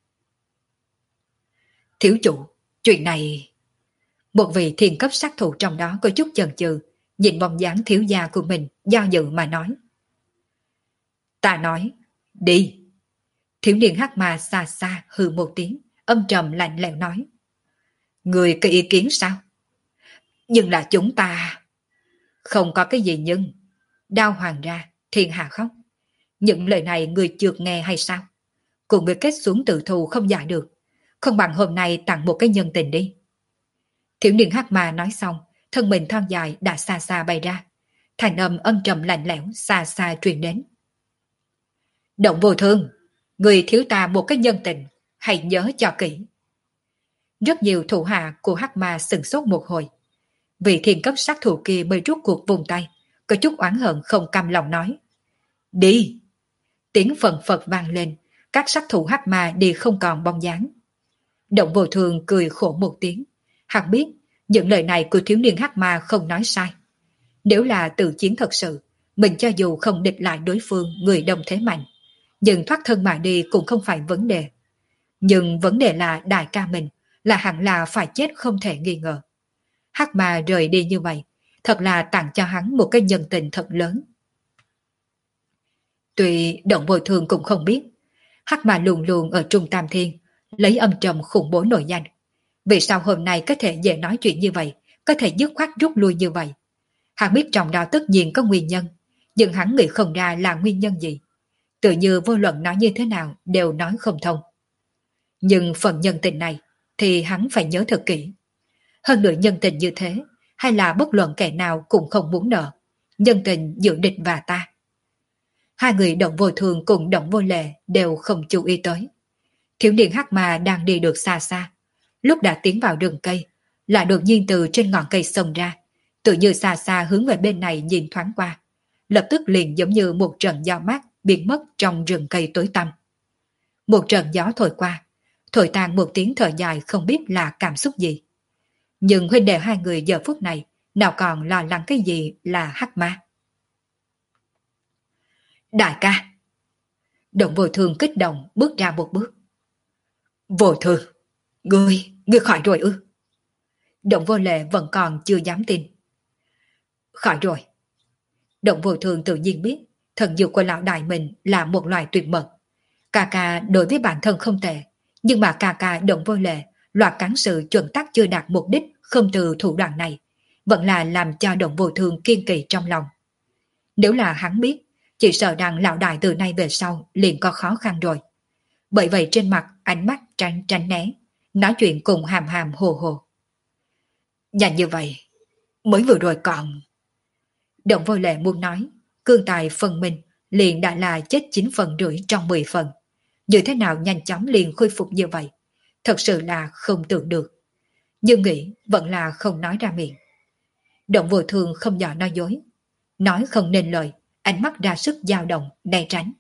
Speaker 1: Thiếu chủ, chuyện này... Một vị thiên cấp sát thủ trong đó có chút chần chừ, nhìn bóng dáng thiếu gia của mình do dự mà nói. Ta nói, đi. Thiếu niên hắc ma xa xa hừ một tiếng, âm trầm lạnh lẽo nói. Người có ý kiến sao? Nhưng là chúng ta... Không có cái gì nhưng. Đao hoàng ra, thiên hạ khóc. Những lời này người chợt nghe hay sao? Cùng người kết xuống tự thù không giải được. Không bằng hôm nay tặng một cái nhân tình đi. Thiếu niên hắc ma nói xong, thân mình thon dài đã xa xa bay ra. Thành âm âm trầm lạnh lẽo xa xa truyền đến. Động vô thương, người thiếu ta một cái nhân tình, hãy nhớ cho kỹ. Rất nhiều thủ hạ của hắc ma sừng sốt một hồi. Vị thiên cấp sát thủ kia mới rút cuộc vùng tay, có chút oán hận không cam lòng nói. Đi! Tiếng phần phật vang lên, các sát thủ hắc ma đi không còn bóng dáng. Động vô thường cười khổ một tiếng. Hắn biết, những lời này của thiếu niên hắc ma không nói sai. Nếu là tự chiến thật sự, mình cho dù không địch lại đối phương người đông thế mạnh, nhưng thoát thân mà đi cũng không phải vấn đề. Nhưng vấn đề là đại ca mình, là hẳn là phải chết không thể nghi ngờ. Hắc ma rời đi như vậy, thật là tặng cho hắn một cái nhân tình thật lớn. Tuy động bồi thường cũng không biết, hắc ma luôn luôn ở Trung Tam Thiên, lấy âm trầm khủng bố nổi danh. Vì sao hôm nay có thể dễ nói chuyện như vậy, có thể dứt khoát rút lui như vậy? Hắn biết trong đó tất nhiên có nguyên nhân, nhưng hắn nghĩ không ra là nguyên nhân gì. Tự như vô luận nói như thế nào đều nói không thông. Nhưng phần nhân tình này thì hắn phải nhớ thật kỹ. Hơn nữa nhân tình như thế, hay là bất luận kẻ nào cũng không muốn nợ. Nhân tình giữa địch và ta. Hai người Động Vô Thường cùng Động Vô Lệ đều không chú ý tới. Thiếu niên hắc ma đang đi được xa xa. Lúc đã tiến vào rừng cây, lại đột nhiên từ trên ngọn cây xông ra, tự như xa xa hướng về bên này nhìn thoáng qua. Lập tức liền giống như một trận gió mát biến mất trong rừng cây tối tăm. Một trận gió thổi qua, thổi tan một tiếng thở dài không biết là cảm xúc gì. Nhưng huynh đệ hai người giờ phút này nào còn lo lắng cái gì là hắc ma. Đại ca! Động Vô Thường kích động bước ra một bước. Vô Thường! Ngươi, ngươi khỏi rồi ư? Động Vô Lệ vẫn còn chưa dám tin. Khỏi rồi. Động Vô Thường tự nhiên biết thần dược của lão đại mình là một loài tuyệt mật. Cà cà đối với bản thân không tệ, nhưng mà cà cà Động Vô Lệ, loạt cán sự chuẩn tắc chưa đạt mục đích không từ thủ đoạn này, vẫn là làm cho Động Vô Thường kiên kỳ trong lòng. Nếu là hắn biết, chỉ sợ rằng lão đại từ nay về sau liền có khó khăn rồi. Bởi vậy trên mặt ánh mắt tránh tránh né, nói chuyện cùng hàm hàm hồ hồ. Nhanh như vậy, mới vừa rồi còn... Động Vô Lệ muốn nói, cương tài phần mình liền đã là chết chín phần rưỡi trong mười phần. Như thế nào nhanh chóng liền khôi phục như vậy? Thật sự là không tưởng được. Nhưng nghĩ vẫn là không nói ra miệng. Động Vô Thường không nhỏ nói dối. Nói không nên lời, ánh mắt ra sức dao động, né tránh.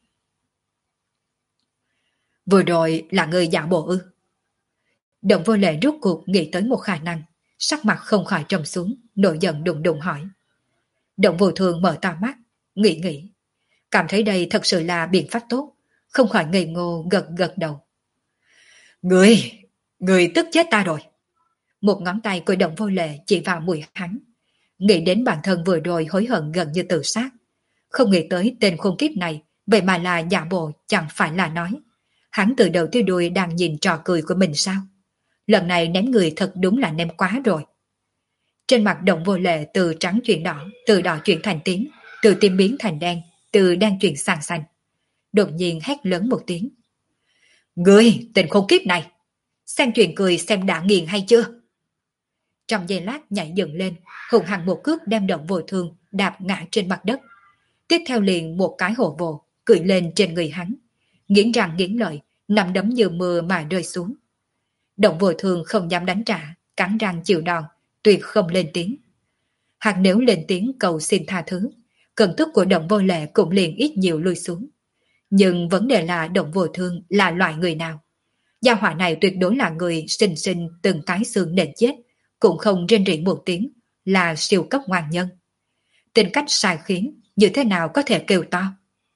Speaker 1: Vừa rồi là người giả bộ ư? Động Vô Lệ rút cuộc nghĩ tới một khả năng, sắc mặt không khỏi trầm xuống, nổi giận đùng đùng hỏi. Động Vô Thường mở to mắt, nghĩ nghĩ, cảm thấy đây thật sự là biện pháp tốt, không khỏi ngây ngô gật gật đầu. Người, người tức chết ta rồi. Một ngón tay của Động Vô Lệ chỉ vào mũi hắn, nghĩ đến bản thân vừa rồi hối hận gần như tự sát, không nghĩ tới tên khốn kiếp này, vậy mà là giả bộ chẳng phải là nói. Hắn từ đầu tới đuôi đang nhìn trò cười của mình sao? Lần này ném người thật đúng là ném quá rồi. Trên mặt Động Vô Lệ từ trắng chuyển đỏ, từ đỏ chuyển thành tím, từ tím biến thành đen, từ đen chuyển sang xanh. Đột nhiên hét lớn một tiếng. Ngươi, tên khốn kiếp này! Xem chuyện cười xem đã nghiền hay chưa? Trong giây lát nhảy dựng lên, hùng hằng một cước đem Động Vô Thường đạp ngã trên mặt đất. Tiếp theo liền một cái hổ vồ, cười lên trên người hắn. Nghiến răng nghiến lợi, nằm đấm như mưa mà rơi xuống. Động Vô Thường không dám đánh trả, cắn răng chịu đòn, tuyệt không lên tiếng. Hắn nếu lên tiếng cầu xin tha thứ, cơn tức của Động Vô Lệ cũng liền ít nhiều lui xuống. Nhưng vấn đề là Động Vô Thường là loại người nào? Gia hỏa này tuyệt đối là người sinh sinh từng cái xương nền chết, cũng không rên rỉ một tiếng, là siêu cấp ngoan nhân. Tính cách sai khiến, như thế nào có thể kêu to?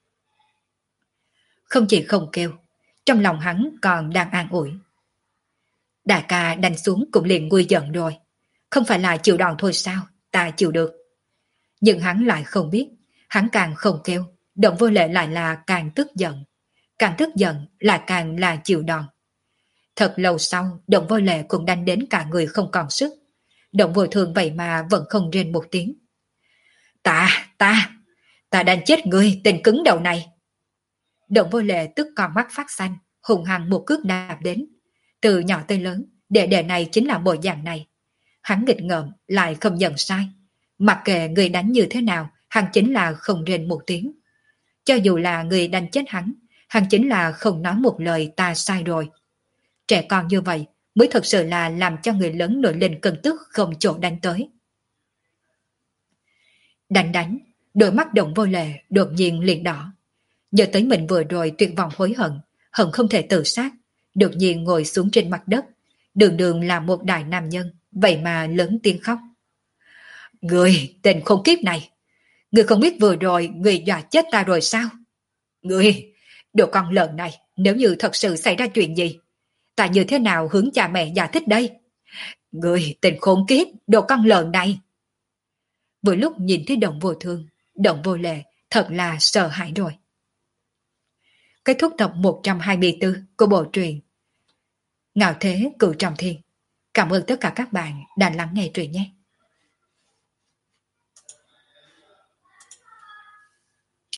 Speaker 1: Không chỉ không kêu, trong lòng hắn còn đang an ủi. Đại ca đánh xuống cũng liền nguôi giận rồi. Không phải là chịu đòn thôi sao, ta chịu được. Nhưng hắn lại không biết, hắn càng không kêu, Động Vô Lệ lại là càng tức giận. Càng tức giận là càng là chịu đòn. Thật lâu sau, Động Vô Lệ cũng đánh đến cả người không còn sức. Động vô thường vậy mà vẫn không rên một tiếng. Ta, ta, ta đang chết người tên cứng đầu này. Động vô lệ tức con mắt phát xanh, hùng hăng một cước đạp đến. Từ nhỏ tới lớn, đệ đệ này chính là bộ dạng này. Hắn nghịch ngợm lại không nhận sai. Mặc kệ người đánh như thế nào, hắn chính là không rên một tiếng. Cho dù là người đánh chết hắn, hắn chính là không nói một lời ta sai rồi. Trẻ con như vậy mới thật sự là làm cho người lớn nổi lên cơn tức không chỗ đánh tới. Đánh đánh, đôi mắt Động vô lệ đột nhiên liền đỏ. Nhớ tới mình vừa rồi tuyệt vọng hối hận, hận không thể tự sát, đột nhiên ngồi xuống trên mặt đất, đường đường là một đại nam nhân, vậy mà lớn tiếng khóc. Người, tên khốn kiếp này, người không biết vừa rồi người dọa chết ta rồi sao? Người, đồ con lợn này, nếu như thật sự xảy ra chuyện gì, ta như thế nào hướng cha mẹ giải thích đây? Người, tên khốn kiếp, đồ con lợn này. Vừa lúc nhìn thấy Động vô thương, Động vô lệ, thật là sợ hãi rồi. Kết thúc tập một trăm hai mươi tư của bộ truyện Ngạo Thế Cửu Trọng Thiên. Cảm ơn tất cả các bạn đã lắng nghe truyện nhé.